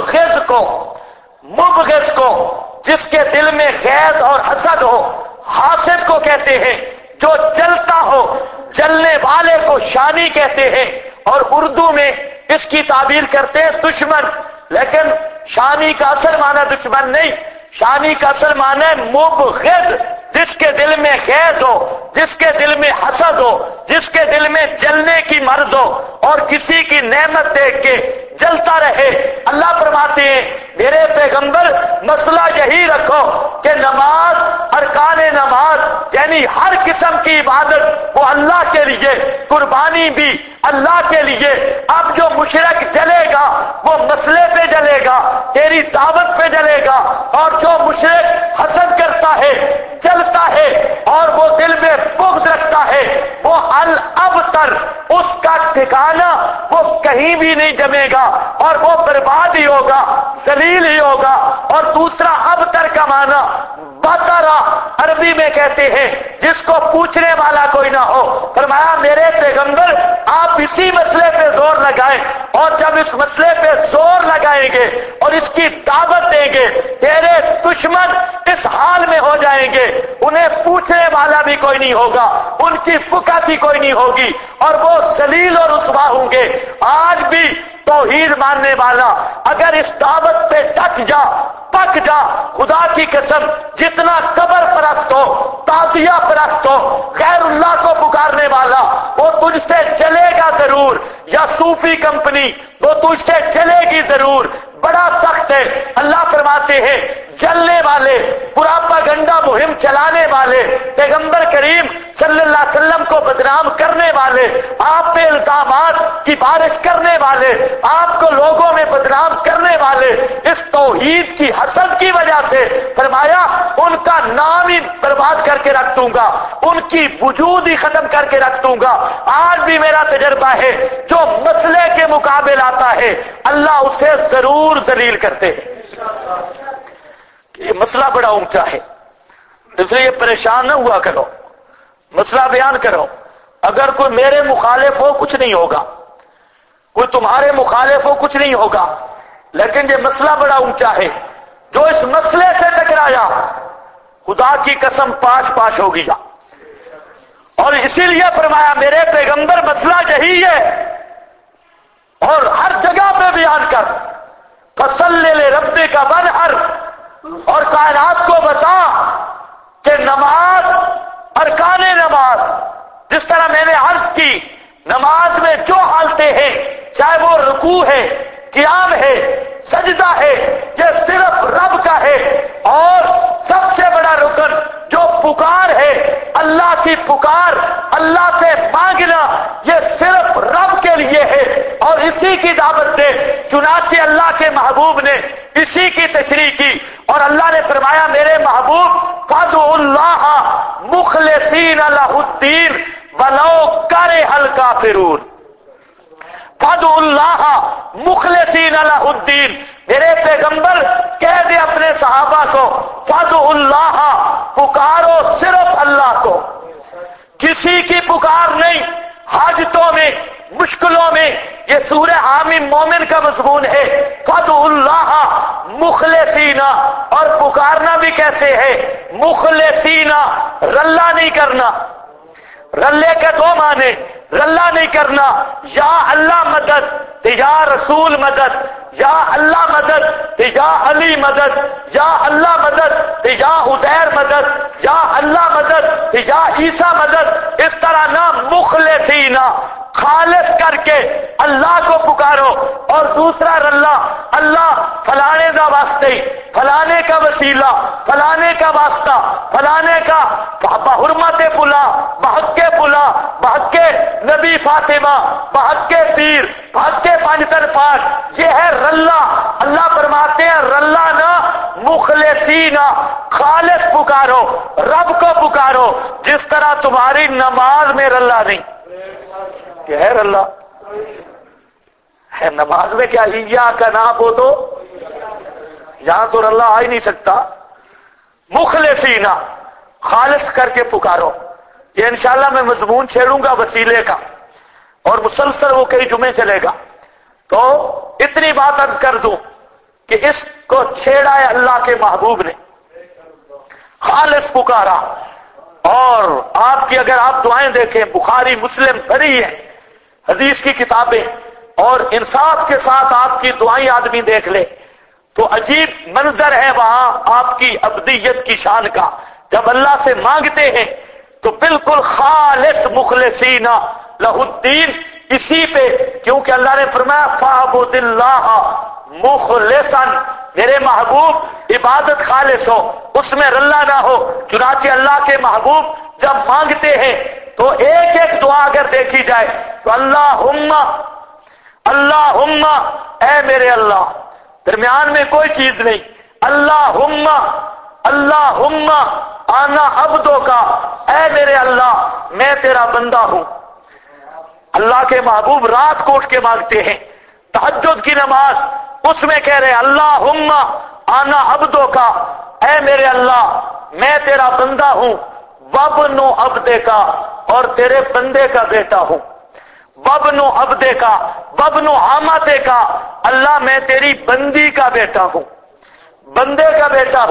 مبغض کو جس کے دل میں غیظ اور حسد ہو. حاسد کو کہتے ہیں جو جلتا ہو، جلنے والے کو شانی کہتے ہیں. اور اردو میں اس کی تعبیر کرتے ہیں دشمن، لیکن شانی کا اصل معنی دشمن نہیں، شانی کا اصل معنی ہے مبغض، جس کے دل میں غیظ ہو، جس کے دل میں حسد ہو، جس کے دل میں جلنے کی مرض ہو اور کسی کی نعمت دیکھ کے جلتا رہے. اللہ فرماتے ہیں میرے پیغمبر مسئلہ یہی رکھو کہ نماز، ارکان نماز یعنی ہر قسم کی عبادت وہ اللہ کے لیے، قربانی بھی اللہ کے لیے. اب جو مشرک جلے گا وہ مسئلے پہ جلے گا، تیری دعوت پہ جلے گا. اور جو مشرک حسد کرتا ہے، جلتا ہے اور وہ دل میں بغض رکھتا ہے، وہ الابتر، اس کا ٹھکانہ وہ کہیں بھی نہیں جمے گا اور وہ برباد ہی ہوگا، ذلیل ہی ہوگا. اور دوسرا ابتر کا معنی بطرا عربی میں کہتے ہیں جس کو پوچھنے والا کوئی نہ ہو. فرمایا میرے پیغمبر آپ اسی مسئلے پہ زور لگائیں، اور جب اس مسئلے پہ زور لگائیں گے اور اس کی دعوت دیں گے تیرے دشمن اس حال میں ہو جائیں گے انہیں پوچھنے والا بھی کوئی نہیں ہوگا، ان کی پکارتی کوئی نہیں ہوگی اور وہ ذلیل اور رسوا ہوں گے۔ آج بھی توحید ماننے والا اگر اس دعوت پہ ڈٹ جا، پک جا، خدا کی قسم جتنا قبر پرست ہو، تعزیہ پرست ہو، غیر اللہ کو پکارنے والا، وہ تجھ سے چلے گا ضرور، یا صوفی کمپنی وہ تجھ سے چلے گی ضرور۔ بڑا سخت ہے۔ اللہ فرماتے ہیں جلنے والے، پراپاگنڈا مہم چلانے والے، پیغمبر کریم صلی اللہ علیہ وسلم کو بدنام کرنے والے، آپ پہ الزامات کی بارش کرنے والے، آپ کو لوگوں میں بدنام کرنے والے، اس توحید کی حسد کی وجہ سے فرمایا ان کا نام ہی برباد کر کے رکھ دوں گا، ان کی وجود ہی ختم کر کے رکھ دوں گا۔ آج بھی میرا تجربہ ہے جو مسئلے کے مقابل آتا ہے اللہ اسے ضرور ذلیل کرتے ہیں۔ یہ مسئلہ بڑا اونچا ہے، اس لیے پریشان نہ ہوا کرو، مسئلہ بیان کرو۔ اگر کوئی میرے مخالف ہو کچھ نہیں ہوگا، کوئی تمہارے مخالف ہو کچھ نہیں ہوگا، لیکن یہ مسئلہ بڑا اونچا ہے۔ جو اس مسئلے سے ٹکرایا خدا کی قسم پاش پاش ہو گیا، اور اسی لیے فرمایا میرے پیغمبر مسئلہ یہی ہے اور ہر جگہ پہ بیان کر، فصلی لربک وانحر، اور کائنات کو بتا کہ نماز، ارکان نماز، جس طرح میں نے عرض کی نماز میں جو حالتیں ہیں، چاہے وہ رکوع ہے، قیام ہے، سجدہ ہے، یہ صرف رب کا ہے، اور سب سے بڑا رکن جو پکار ہے، اللہ کی پکار، اللہ سے مانگنا، یہ صرف رب کے لیے ہے اور اسی کی دعوت دے۔ چنانچہ اللہ کے محبوب نے اسی کی تشریح کی اور اللہ نے فرمایا میرے محبوب فادعوا اللہ مخلصین لہ الدین ولو کرہ الکافرون، فادعوا اللہ مخلصین لہ الدین، میرے پیغمبر کہہ دے اپنے صحابہ کو فادعوا اللہ، پکارو صرف اللہ کو، کسی کی پکار نہیں۔ حاجتوں میں، مشکلوں میں، یہ سورہ حامیم مومن کا مضمون ہے، فادعوا اللہ مخلصین، اور پکارنا بھی کیسے ہے؟ مخلصین، رلا نہیں کرنا، رلے کے دو معنی، رلا نہیں کرنا، یا اللہ مدد یا رسول مدد، یا اللہ مدد یا علی مدد، یا اللہ مدد یا عزیر مدد، یا اللہ مدد یا عیسیٰ مدد، اس طرح نہ، مخلصین، خالص کر کے اللہ کو پکارو۔ اور دوسرا رلا، اللہ فلانے کا واسطے، فلانے کا وسیلہ، فلانے کا واسطہ، فلانے کا بحرمت پلا، بحق پلا، بحق نبی فاطمہ، بحق پیر، بحق پانچتن پاک، یہ ہے رلا۔ اللہ فرماتے ہیں رلا نہ، مخلصین، خالص پکارو، رب کو پکارو، جس طرح تمہاری نماز میں رلا نہیں، کہ ہے رلا ہے نماز میں، کیا ایاک نعبد، یہاں تو رلا آ ہی نہیں سکتا۔ مخلصین، خالص کر کے پکارو۔ یہ انشاءاللہ میں مضمون چھیڑوں گا وسیلے کا، اور مسلسل وہ کئی جمعے چلے گا، تو اتنی بات عرض کر دوں کہ اس کو چھیڑا ہے اللہ کے محبوب نے، خالص پکارا۔ اور آپ کی اگر آپ دعائیں دیکھیں، بخاری مسلم بھری ہیں حدیث کی کتابیں، اور انصاف کے ساتھ آپ کی دعائیں آدمی دیکھ لے تو عجیب منظر ہے وہاں آپ کی ابدیت کی شان کا۔ جب اللہ سے مانگتے ہیں تو بالکل خالص مخلصین لہ الدین، اسی پہ، کیونکہ اللہ نے فرمایا فاعبد اللہ مخلصا، میرے محبوب عبادت خالص ہو، اس میں رلا نہ ہو۔ چنانچہ اللہ کے محبوب جب مانگتے ہیں تو ایک ایک دعا اگر دیکھی جائے تو اللہم، اللہم، اے میرے اللہ، درمیان میں کوئی چیز نہیں، اللہم، اللہم انا عبدو کا، اے میرے اللہ میں تیرا بندہ ہوں۔ اللہ کے محبوب رات کو اٹھ کے مانگتے ہیں، تہجد کی نماز، اس میں کہہ رہے اللہم انا عبدو کا، اے میرے اللہ میں تیرا بندہ ہوں، وابن عبدے کا، اور تیرے بندے کا بیٹا ہوں، وابن عبدے کا، وابن حامتے کا، اللہ میں تیری بندی کا بیٹا ہوں، بندے کا بیٹا ہوں،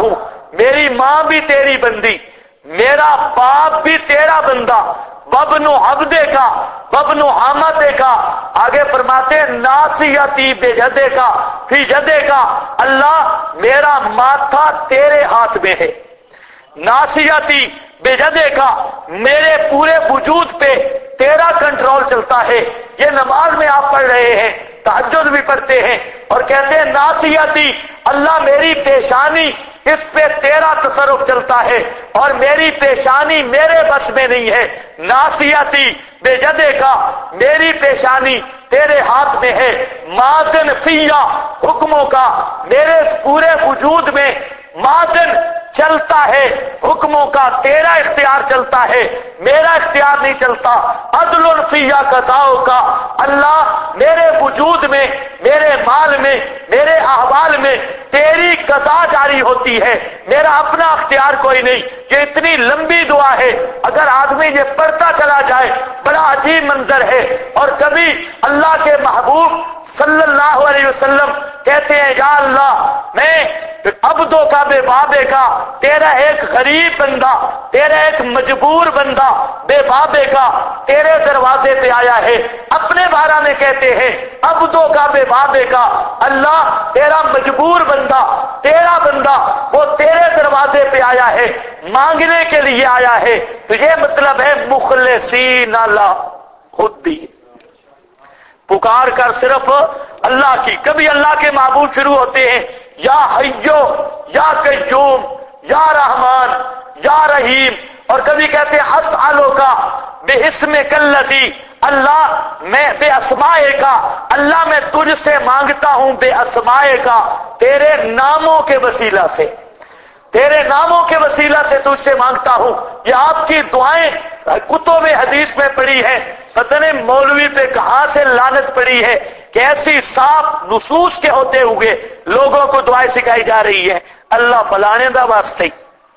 میری ماں بھی تیری بندی، میرا باپ بھی تیرا بندہ، وابن عبدے کا وابن حامدے کا. آگے فرماتے ہیں ناصیتی بیجدے کا فی جدے کا، اللہ میرا ماتھا تیرے ہاتھ میں ہے. ناصیتی بیجدے کا، میرے پورے وجود پہ تیرا کنٹرول چلتا ہے. یہ نماز میں آپ پڑھ رہے ہیں، تہجد بھی پڑھتے ہیں اور کہتے ہیں ناصیتی، اللہ میری پیشانی اس پہ تیرا تصرف چلتا ہے اور میری پیشانی میرے بس میں نہیں ہے. ناصیتی بے جدے کا، میری پیشانی تیرے ہاتھ میں ہے. مازن فیا، حکموں کا میرے پورے وجود میں مازن چلتا ہے، حکموں کا تیرا اختیار چلتا ہے، میرا اختیار نہیں چلتا. عدل فیا قضاؤ کا، اللہ میرے وجود میں، میرے مال میں، میرے احوال میں تیری قضا جاری ہوتی ہے، میرا اپنا اختیار کوئی نہیں. یہ اتنی لمبی دعا ہے، اگر آدمی یہ پڑھتا چلا جائے بڑا عجیب منظر ہے. اور کبھی اللہ کے محبوب صلی اللہ علیہ وسلم کہتے ہیں یا اللہ میں عبدوں کا بے بابے کا، تیرا ایک غریب بندہ، تیرا ایک مجبور بندہ بے بابے کا تیرے دروازے پہ آیا ہے. اپنے بارے میں کہتے ہیں عبدوں کا بے بابے کا، اللہ تیرا مجبور بندہ، تیرا بندہ وہ تیرے دروازے پہ آیا ہے، مانگنے کے لیے آیا ہے. تو یہ مطلب ہے مخلصین اللہ خود بھی پکار کر صرف اللہ کی. کبھی اللہ کے معبود شروع ہوتے ہیں یا حیو یا قیوم یا رحمان یا رحیم، اور کبھی کہتے ہیں اسالو کا بے اسم کلذی، اللہ میں بے اسمائے کا، اللہ میں تجھ سے مانگتا ہوں بے اسمائے کا، تیرے ناموں کے وسیلہ سے، تیرے ناموں کے وسیلہ سے تجھ سے مانگتا ہوں. یہ آپ کی دعائیں کتب حدیث میں پڑی ہیں، پتہ نہیں مولوی پہ کہاں سے لعنت پڑی ہے کہ ایسی صاف نصوص کے ہوتے ہوئے لوگوں کو دعائیں سکھائی جا رہی ہے. اللہ فلانے دا واسطے،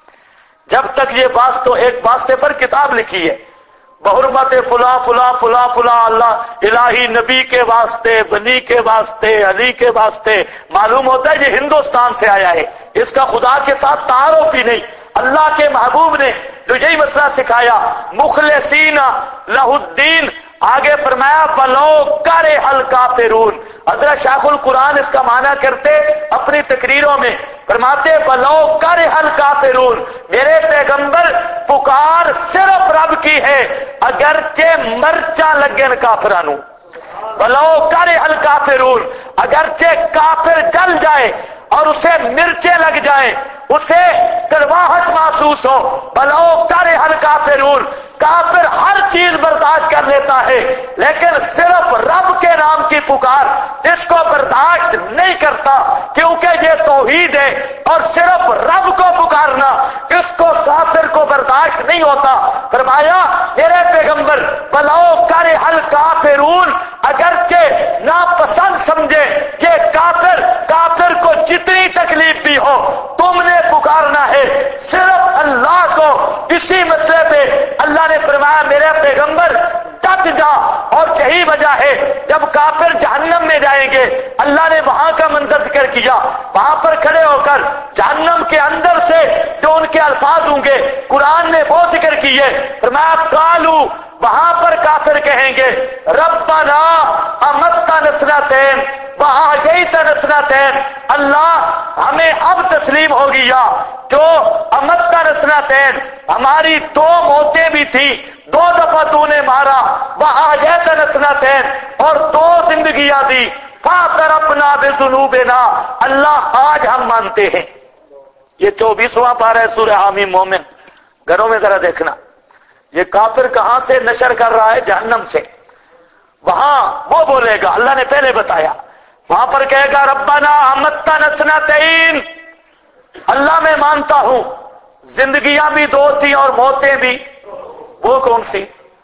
جب تک یہ بات تو ایک واسطے پر کتاب لکھی ہے بحرمت فلاں فلاں فلاں فلاں، اللہ الہی نبی کے واسطے، بنی کے واسطے، علی کے واسطے، معلوم ہوتا ہے یہ ہندوستان سے آیا ہے، اس کا خدا کے ساتھ تعارف ہی نہیں. اللہ کے محبوب نے جو یہی مسئلہ سکھایا مخلصین لہ الدین. آگے فرمایا بلو کرے الکافرون. حضرت شیخ القرآن اس کا معنی کرتے اپنی تقریروں میں، فرماتے بلو کرے الکافرون، میرے پیغمبر پکار صرف رب کی ہے اگرچہ مرچا لگن کافرانو. بلو کرے الکافرون، اگرچہ کافر جل جائے اور اسے مرچیں لگ جائیں، اسے کڑواہٹ محسوس ہو، بلو کرے الکافرون، کافر ہر چیز برداشت کر لیتا ہے لیکن صرف رب کے نام کی پکار اس کو برداشت نہیں کرتا، کیونکہ یہ توحید ہے اور صرف رب کو پکارنا اس کو کافر کو برداشت نہیں ہوتا. فرمایا میرے پیغمبر بلو کرے الکافرون، اگرچہ ناپسند سمجھے کہ کافر کو جتنی تکلیف بھی ہو تم نے پکارنا ہے صرف اللہ کو. اسی مسئلے پہ اللہ نے فرمایا میرے پیغمبر ڈٹ جا، اور یہی وجہ ہے جب کافر جہنم میں جائیں گے اللہ نے وہاں کا منظر ذکر کیا، وہاں پر کھڑے ہو کر جہنم کے اندر سے جو ان کے الفاظ ہوں گے قرآن نے وہ ذکر کیے. فرمایا قالو، وہاں پر کافر کہیں گے ربنا امتنا نسنتین وأحییتنا نسنتین، اللہ ہمیں اب تسلیم ہو گیا جو امتنا نسنتین، ہماری 2 موتیں بھی تھی، 2 دفعہ تو نے مارا، وأحییتنا نسنتین، اور 2 زندگیاں دی، فاعترفنا بذنوبنا، اللہ آج ہم مانتے ہیں. یہ 24واں پارہ ہے سورہ حامیم مومن، گھروں میں ذرا دیکھنا. یہ کافر کہاں سے نشر کر رہا ہے؟ جہنم سے. وہاں وہ بولے گا، اللہ نے پہلے بتایا، وہاں پر کہے گا ربنا امتنا نسنتین، اللہ میں مانتا ہوں زندگیاں بھی 2 تھی اور موتیں بھی. وہ کون سی؟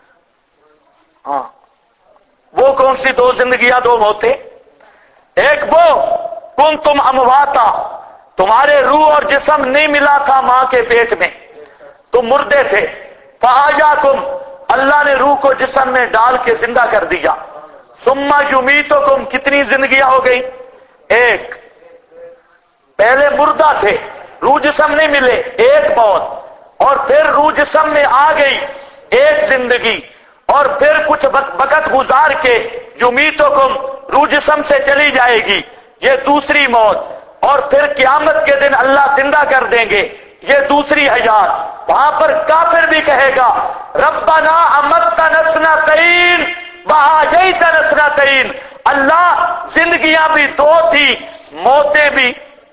ہاں وہ کون سی 2 زندگیاں 2 موتیں؟ ایک وہ کنتم امواتا، تمہارے روح اور جسم نہیں ملا تھا ماں کے پیٹ میں، تم مردے تھے، فاحیاکم، اللہ نے روح کو جسم میں ڈال کے زندہ کر دیا. ثم یمیتکم، کتنی زندگیاں ہو گئی؟ ایک. پہلے مردہ تھے روح جسم نہیں ملے ایک موت، اور پھر روح جسم میں آ گئی ایک زندگی، اور پھر کچھ وقت گزار کے یمیتکم روح جسم سے چلی جائے گی، یہ دوسری موت، اور پھر قیامت کے دن اللہ زندہ کر دیں گے، یہ دوسری حیات۔ وہاں پر کافر بھی کہے گا ربنا امتنا اثنتین واحییتنا اثنتین، اللہ زندگیاں بھی دو تھی موتیں بھی۔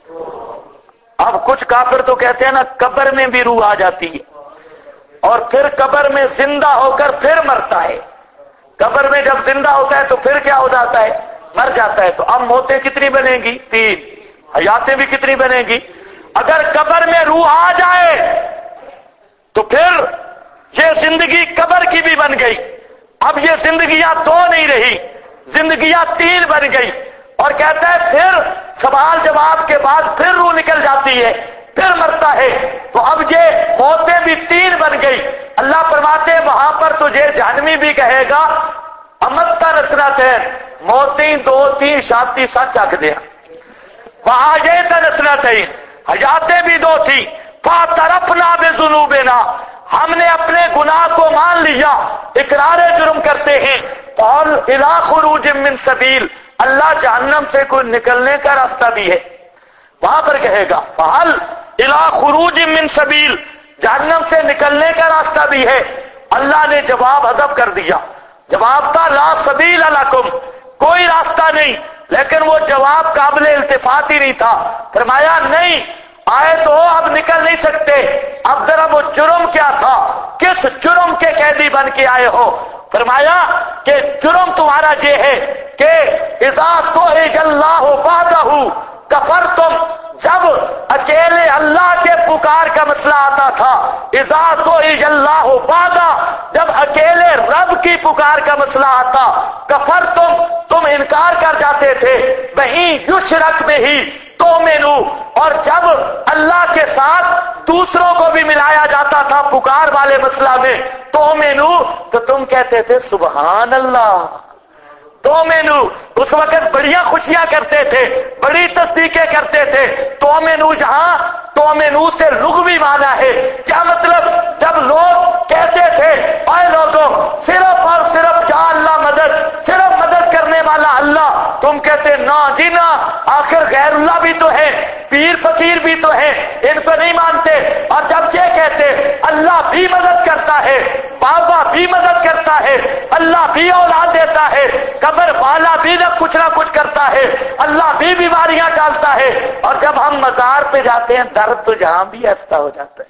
اب کچھ کافر تو کہتے ہیں نا قبر میں بھی روح آ جاتی ہے، اور پھر قبر میں زندہ ہو کر پھر مرتا ہے، قبر میں جب زندہ ہوتا ہے تو پھر کیا ہو جاتا ہے؟ مر جاتا ہے۔ تو اب موتیں کتنی بنیں گی؟ 3، حیاتیں بھی کتنی بنیں گی؟ اگر قبر میں روح آ جائے تو پھر یہ زندگی قبر کی بھی بن گئی، اب یہ زندگیاں 2 نہیں رہی، زندگیاں 3 بن گئی، اور کہتا ہے پھر سوال جواب کے بعد پھر روح نکل جاتی ہے، پھر مرتا ہے، تو اب یہ موتیں بھی 3 بن گئی۔ اللہ فرماتے ہیں وہاں پر تجھے جہنمی بھی کہے گا امتہ نسرت ہے، موتیں 2 تھیں شادی سچ چکھ دیا، وہاں یہ تنسرت ہے، حیاتیں بھی 2 تھیں، فاعترفنا بذنوبنا، ہم نے اپنے گناہ کو مان لیا، اقرار جرم کرتے ہیں، قال الی خروج من سبیل، اللہ جہنم سے کوئی نکلنے کا راستہ بھی ہے، وہاں پر کہے گا فہل الی خروج من سبیل، جہنم سے نکلنے کا راستہ بھی ہے۔ اللہ نے جواب حذف کر دیا، جواب تھا لا سبیل لکم، کوئی راستہ نہیں، لیکن وہ جواب قابل التفات ہی نہیں تھا۔ فرمایا نہیں آئے تو اب نکل نہیں سکتے، اب ذرا وہ جرم کیا تھا، کس جرم کے قیدی بن کے آئے ہو؟ فرمایا کہ جرم تمہارا یہ ہے کہ اذا توحد اللہ وحدہ کفرتم، جب اکیلے اللہ کے پکار کا مسئلہ آتا تھا، اذا توحد اللہ وحدہ، جب اکیلے رب کی پکار کا مسئلہ آتا، کفرتم، تم انکار کر جاتے تھے، وہیں یشرک بہ تؤمنوا، اور جب اللہ کے ساتھ دوسروں کو بھی ملایا جاتا تھا پکار والے مسئلہ میں، تؤمنوا، تو تم کہتے تھے سبحان اللہ، تؤمنوا، اس وقت بڑیاں خوشیاں کرتے تھے، بڑی تصدیقیں کرتے تھے۔ تؤمنوا جہاں تؤمنوا سے لغوی معنی ہے، کیا مطلب؟ جب لوگ کہتے تھے اے لوگوں صرف اور صرف جا اللہ مدد، صرف مدد کرنے والا اللہ، تم کہتے نا جی نا، آخر غیر اللہ بھی تو ہے، پیر فقیر بھی تو ہے، ان کو نہیں مانتے۔ اور جب یہ کہتے اللہ بھی مدد کرتا ہے، بابا بھی مدد کرتا ہے، اللہ بھی اولاد دیتا ہے، قبر والا بھی نہ کچھ کرتا ہے، اللہ بھی بیماریاں ڈالتا ہے، اور جب ہم مزار پہ جاتے ہیں درد تو جہاں بھی ایسا ہو جاتا ہے،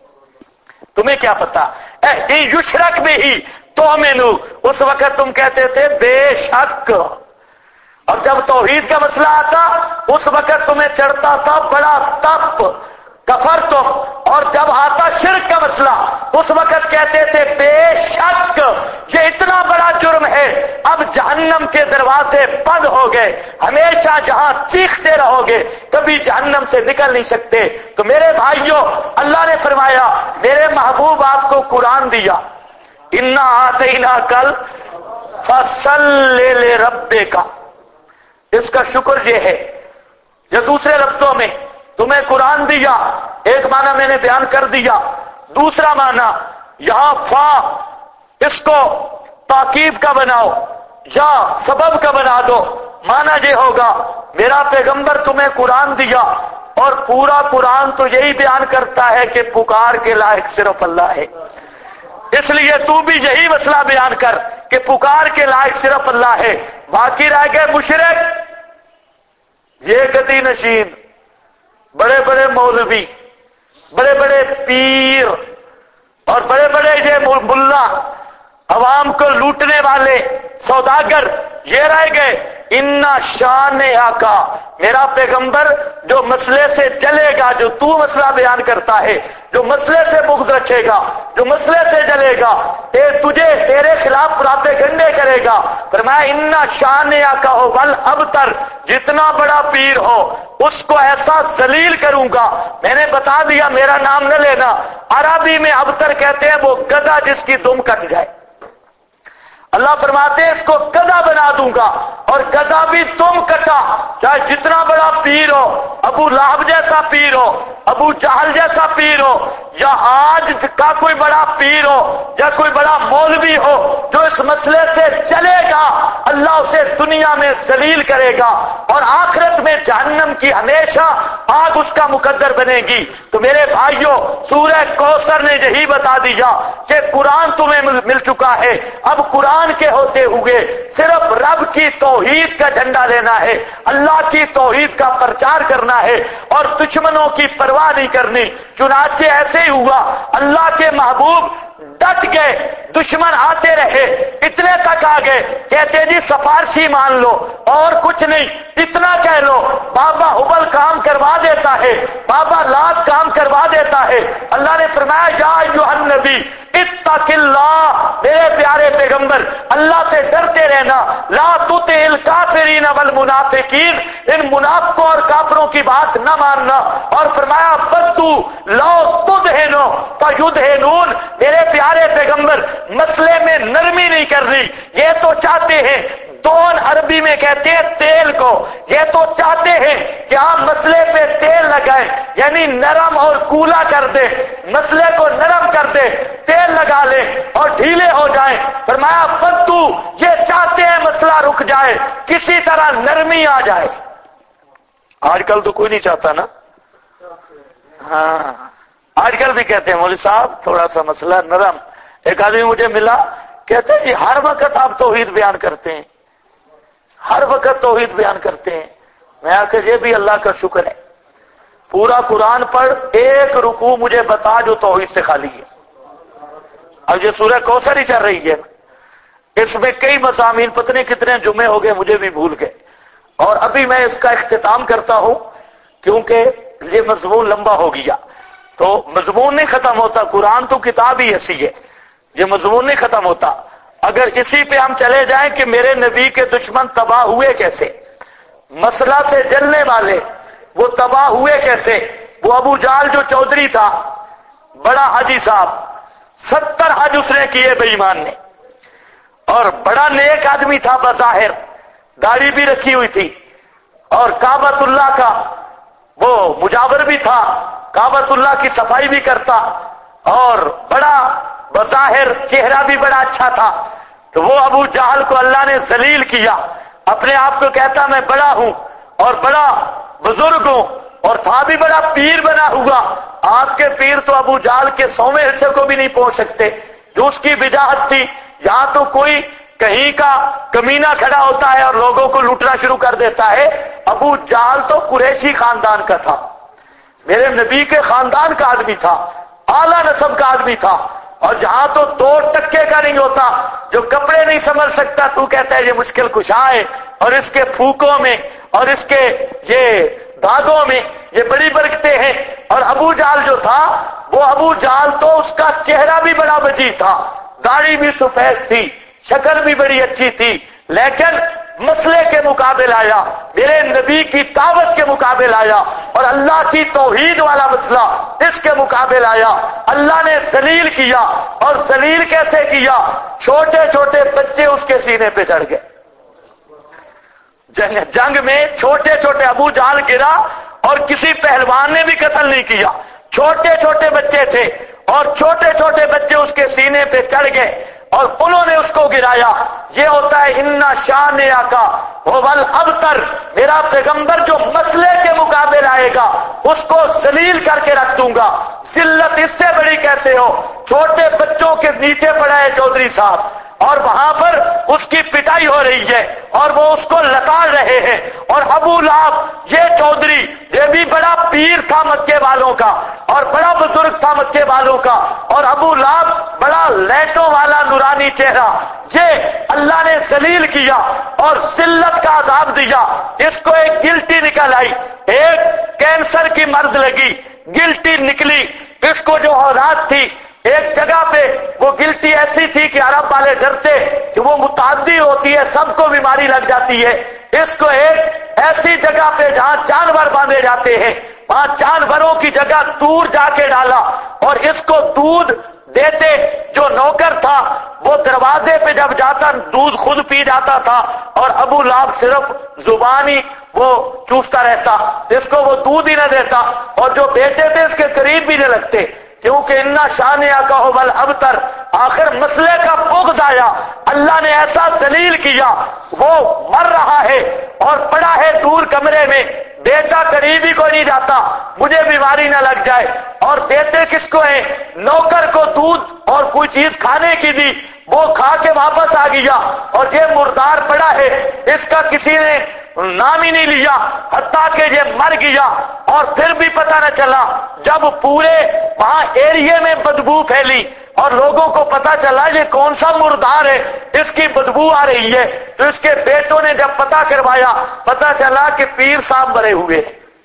تمہیں کیا پتا؟ یشرک بھی ہی تؤمنوا، اس وقت تم کہتے تھے بے شک، اور جب توحید کا مسئلہ آتا اس وقت تمہیں چڑھتا تھا بڑا تپ، کفر تم، اور جب آتا شرک کا مسئلہ اس وقت کہتے تھے بے شک یہ اتنا بڑا جرم ہے، اب جہنم کے دروازے بند ہو گئے، ہمیشہ جہاں چیختے رہو گے، کبھی جہنم سے نکل نہیں سکتے۔ تو میرے بھائیوں، اللہ نے فرمایا میرے محبوب آپ کو قرآن دیا، انا آتیناک فصل لربک، اس کا شکر یہ ہے، یا دوسرے لفظوں میں تمہیں قرآن دیا، ایک معنی میں نے بیان کر دیا، دوسرا معنی یہاں فا اس کو تاکید کا بناؤ یا سبب کا بنا دو، معنی یہ ہوگا میرا پیغمبر تمہیں قرآن دیا، اور پورا قرآن تو یہی بیان کرتا ہے کہ پکار کے لائق صرف اللہ ہے، اس لیے تو بھی یہی مسئلہ بیان کر کہ پکار کے لائق صرف اللہ ہے۔ باقی رہ گئے مشرک، یہ گدی نشین، بڑے بڑے مولوی، بڑے بڑے پیر، اور بڑے بڑے یہ ملا، عوام کو لوٹنے والے سوداگر، یہ رہ گئے۔ انا شان آقا، میرا پیغمبر جو مسئلے سے جلے گا، جو تو مسئلہ بیان کرتا ہے، جو مسئلے سے بغض رکھے گا، جو مسئلے سے جلے گا، تجھے تیرے خلاف پراتے گنڈے کرے گا، فرمایا انا شان آقا ہو ول ابتر، جتنا بڑا پیر ہو اس کو ایسا ذلیل کروں گا۔ میں نے بتا دیا میرا نام نہ لینا، عربی میں ابتر کہتے ہیں وہ گدھا جس کی دم کٹ جائے، اللہ فرماتے ہیں اس کو گدھا بنا دوں گا، اور گدھا بھی تم کٹا، چاہے جتنا بڑا پیر ہو، ابو لہب جیسا پیر ہو، ابو جہل جیسا پیر ہو، یا آج کا کوئی بڑا پیر ہو، یا کوئی بڑا مولوی ہو، جو اس مسئلے سے چلے گا اللہ اسے دنیا میں ذلیل کرے گا، اور آخرت میں جہنم کی ہمیشہ آگ اس کا مقدر بنے گی۔ تو میرے بھائیوں، سورہ کوثر نے یہی بتا دیا کہ قرآن تمہیں مل چکا ہے، اب قرآن کے ہوتے ہوئے صرف رب کی توحید کا جھنڈا لینا ہے، اللہ کی توحید کا پرچار کرنا ہے، اور دشمنوں کی پرواہ نہیں کرنی۔ چنانچہ ایسے ہی ہوا، اللہ کے محبوب ڈٹ گئے، دشمن آتے رہے، اتنے تک آ گئے، کہتے جی سفارشی مان لو اور کچھ نہیں، اتنا کہہ لو بابا حبل کام کروا دیتا ہے، بابا لات کام کروا دیتا ہے۔ اللہ نے فرمایا یا ایھا النبی اتق اللہ، میرے پیارے پیغمبر اللہ سے ڈرتے رہنا، لا تطع الکافرین والمنافقین، ان منافقوں اور کافروں کی بات نہ ماننا، اور فرمایا بدو لو تدہنوا فیدہنون، میرے پیارے پیغمبر مسئلے میں نرمی نہیں کر رہی، یہ تو چاہتے ہیں، دون عربی میں کہتے ہیں تیل کو، یہ تو چاہتے ہیں کہ آپ مسئلے پہ تیل لگائیں، یعنی نرم اور کولا کر دے، مسئلے کو نرم کر دے، تیل لگا لے اور ڈھیلے ہو جائیں۔ فرمایا بدو، یہ چاہتے ہیں مسئلہ رک جائے، کسی طرح نرمی آ جائے۔ آج کل تو کوئی نہیں چاہتا نا، ہاں آج کل بھی کہتے ہیں مولوی صاحب تھوڑا سا مسئلہ نرم۔ ایک آدمی مجھے ملا، کہتے ہیں جی ہر وقت آپ توحید بیان کرتے ہیں، ہر وقت توحید بیان کرتے ہیں۔ میں آ کے یہ بھی اللہ کا شکر ہے، پورا قرآن پڑھ ایک رکوع مجھے بتا جو توحید سے خالی ہے۔ اب یہ سورہ کوثر ہی چل رہی ہے، اس میں کئی مضامین، پتہ نہیں کتنے جمعے ہو گئے مجھے بھی بھول گئے، اور ابھی میں اس کا اختتام کرتا ہوں کیونکہ یہ مضمون لمبا ہو گیا۔ تو مضمون نہیں ختم ہوتا، قرآن تو کتاب ہی ایسی ہے، یہ مضمون نہیں ختم ہوتا۔ اگر اسی پہ ہم چلے جائیں کہ میرے نبی کے دشمن تباہ ہوئے کیسے، مسئلہ سے جلنے والے وہ تباہ ہوئے کیسے، وہ ابو جہل جو چودھری تھا، بڑا حاجی صاحب، 70 حج اس نے کیے بے ایمان نے، اور بڑا نیک آدمی تھا بظاہر، داڑھی بھی رکھی ہوئی تھی، اور کعبۃ اللہ کا وہ مجاور بھی تھا، کعبۃ اللہ کی صفائی بھی کرتا، اور بڑا بظاہر چہرہ بھی بڑا اچھا تھا۔ تو وہ ابو جہل کو اللہ نے ذلیل کیا، اپنے آپ کو کہتا میں بڑا ہوں اور بڑا بزرگ ہوں، اور تھا بھی بڑا پیر بنا ہوا۔ آپ کے پیر تو ابو جہل کے 100ویں حصے کو بھی نہیں پہنچ سکتے، جو اس کی وجاہت تھی۔ یہاں تو کوئی کہیں کا کمینہ کھڑا ہوتا ہے اور لوگوں کو لوٹنا شروع کر دیتا ہے، ابو جہل تو قریشی خاندان کا تھا، میرے نبی کے خاندان کا آدمی تھا، اعلیٰ نسب کا آدمی تھا، اور جہاں تو 2 ٹکے کا نہیں ہوتا، جو کپڑے نہیں سنبھل سکتا تو کہتا ہے یہ مشکل کشا ہے، اور اس کے پھوکوں میں اور اس کے یہ داغوں میں یہ بڑی برکتیں ہیں۔ اور ابو جہل جو تھا، وہ ابو جہل تو اس کا چہرہ بھی بڑا وجیح تھا، داڑھی بھی سفید تھی، شکل بھی بڑی اچھی تھی، لیکن مسئلے کے مقابل آیا، میرے نبی کی دعوت کے مقابل آیا، اور اللہ کی توحید والا مسئلہ اس کے مقابل آیا، اللہ نے ذلیل کیا۔ اور ذلیل کیسے کیا؟ چھوٹے چھوٹے بچے اس کے سینے پہ چڑھ گئے، جنگ میں چھوٹے چھوٹے، ابو جہل گرا اور کسی پہلوان نے بھی قتل نہیں کیا، چھوٹے چھوٹے بچے تھے، اور چھوٹے چھوٹے بچے اس کے سینے پہ چڑھ گئے اور انہوں نے اس کو گرایا۔ یہ ہوتا ہے انا شانئک ھو الابتر، میرا پیغمبر جو مسئلے کے مقابل آئے گا اس کو ذلیل کر کے رکھ دوں گا۔ ذلت اس سے بڑی کیسے ہو؟ چھوٹے بچوں کے نیچے پڑا ہے چودھری صاحب، اور وہاں پر اس کی پٹائی ہو رہی ہے اور وہ اس کو لتاڑ رہے ہیں، اور ابو لہب یہ چودھری یہ بھی بڑا پیر تھا مکے والوں کا اور بڑا بزرگ تھا مکے والوں کا، اور ابو لہب بڑا لائٹوں والا نورانی چہرہ، یہ اللہ نے ذلیل کیا اور ذلت کا عذاب دیا۔ اس کو ایک گلٹی نکل آئی، ایک کینسر کی مرض لگی، گلٹی نکلی، اس کو جو اولاد تھی ایک جگہ پہ وہ گلٹی ایسی تھی کہ عرب والے ڈرتے کہ وہ متعدی ہوتی ہے، سب کو بیماری لگ جاتی ہے، اس کو ایک ایسی جگہ پہ جہاں جانور باندھے جاتے ہیں وہاں جانوروں کی جگہ دور جا کے ڈالا، اور اس کو دودھ بیٹے جو نوکر تھا وہ دروازے پہ جب جاتا دودھ خود پی جاتا تھا اور ابو لہب صرف زبانی وہ چوستا رہتا، اس کو وہ دودھ ہی نہ دیتا، اور جو بیٹے تھے اس کے قریب بھی نہ لگتے، کیونکہ انا شانیہ کا ہو بل ابتر، آخر مسئلے کا بغض آیا، اللہ نے ایسا ذلیل کیا، وہ مر رہا ہے اور پڑا ہے دور کمرے میں، بیٹا قریب ہی کو نہیں جاتا مجھے بیماری نہ لگ جائے، اور بیٹے کس کو ہیں؟ نوکر کو دودھ اور کوئی چیز کھانے کی دی، وہ کھا کے واپس آ گیا، اور یہ مردار پڑا ہے، اس کا کسی نے نام ہی نہیں لیا، حتیٰ کہ یہ مر گیا، اور پھر بھی پتہ نہ چلا، جب پورے وہاں ایریے میں بدبو پھیلی اور لوگوں کو پتہ چلا یہ کون سا مردار ہے، اس کی بدبو آ رہی ہے، تو اس کے بیٹوں نے جب پتہ کروایا، پتہ چلا کہ پیر صاحب مرے ہوئے،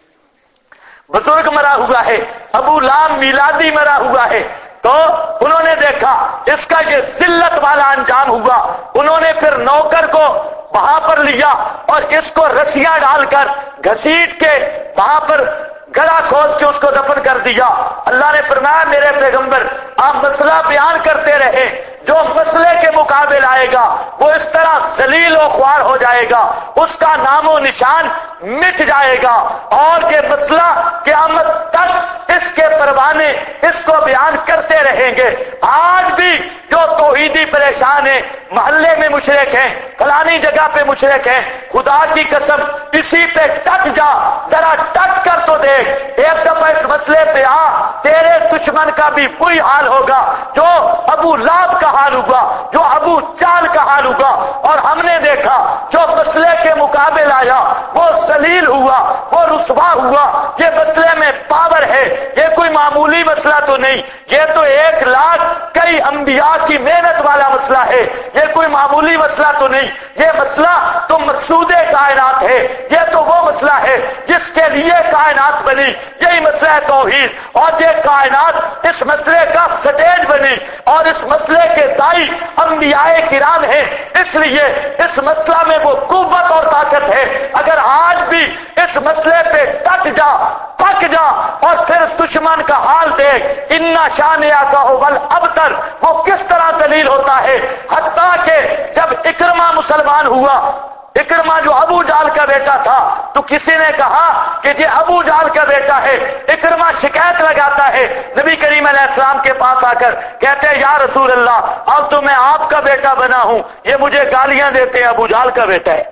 بزرگ مرا ہوا ہے، ابو لہب میلادی مرا ہوا ہے، تو انہوں نے دیکھا اس کا یہ ذلت والا انجام ہوا، انہوں نے پھر نوکر کو وہاں پر لیا اور اس کو رسیاں ڈال کر گھسیٹ کے وہاں پر گڑا کھود کے اس کو دفن کر دیا۔ اللہ نے فرمایا میرے پیغمبر آپ مسئلہ بیان کرتے رہے، جو مسئلے کے مقابل آئے گا وہ اس طرح ذلیل و خوار ہو جائے گا، اس کا نام و نشان مٹ جائے گا، اور یہ مسئلہ قیامت تک اس کے پروانے اس کو بیان کرتے رہیں گے۔ آج بھی جو توحیدی پریشان ہیں، محلے میں مشرک ہیں، فلانی جگہ پہ مشرک ہیں، خدا کی قسم اسی پہ ٹٹ جا، ذرا ٹٹ کر تو دیکھ، ایک دفعہ اس مسئلے پہ آ، تیرے دشمن کا بھی وہی حال ہوگا جو ابو لہب کا حال ہوا، جو ابو جہل کا حال ہوا، اور ہم نے دیکھا جو مسئلے کے مقابل آیا وہ ذلیل ہوا، وہ رسوا ہوا۔ یہ مسئلے میں پاور ہے، یہ کوئی معمولی مسئلہ تو نہیں، یہ تو 1,00,000 کئی انبیاء کی محنت والا مسئلہ ہے، یہ کوئی معمولی مسئلہ تو نہیں، یہ مسئلہ تو مقصود کائنات ہے، یہ تو وہ مسئلہ ہے جس کے لیے کائنات بنی، یہی مسئلہ ہے توحید، اور یہ کائنات اس مسئلے کا سٹیج بنی، اور اس مسئلے کے دائی انبیاء کرام ہیں، اس لیے اس مسئلہ میں وہ قوت اور طاقت ہے۔ اگر آج بھی اس مسئلے پہ ڈٹ جا، پک جا، اور پھر دشمن کا حال دیکھ، انا شانیہ کا ہو بل ابتر، وہ کس طرح ذلیل ہوتا ہے، حتیٰ کہ جب اکرمہ مسلمان ہوا، اکرمہ جو ابو جہل کا بیٹا تھا، تو کسی نے کہا کہ یہ ابو جہل کا بیٹا ہے، اکرمہ شکایت لگاتا ہے نبی کریم علیہ السلام کے پاس آ کر، کہتے ہیں یا رسول اللہ اب تو میں آپ کا بیٹا بنا ہوں، یہ مجھے گالیاں دیتے ہیں، ابو جہل کا بیٹا ہے۔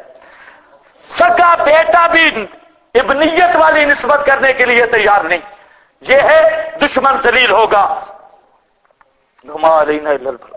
سگا بیٹا بھی ابنیت والی نسبت کرنے کے لیے تیار نہیں، یہ ہے دشمن ذلیل ہوگا۔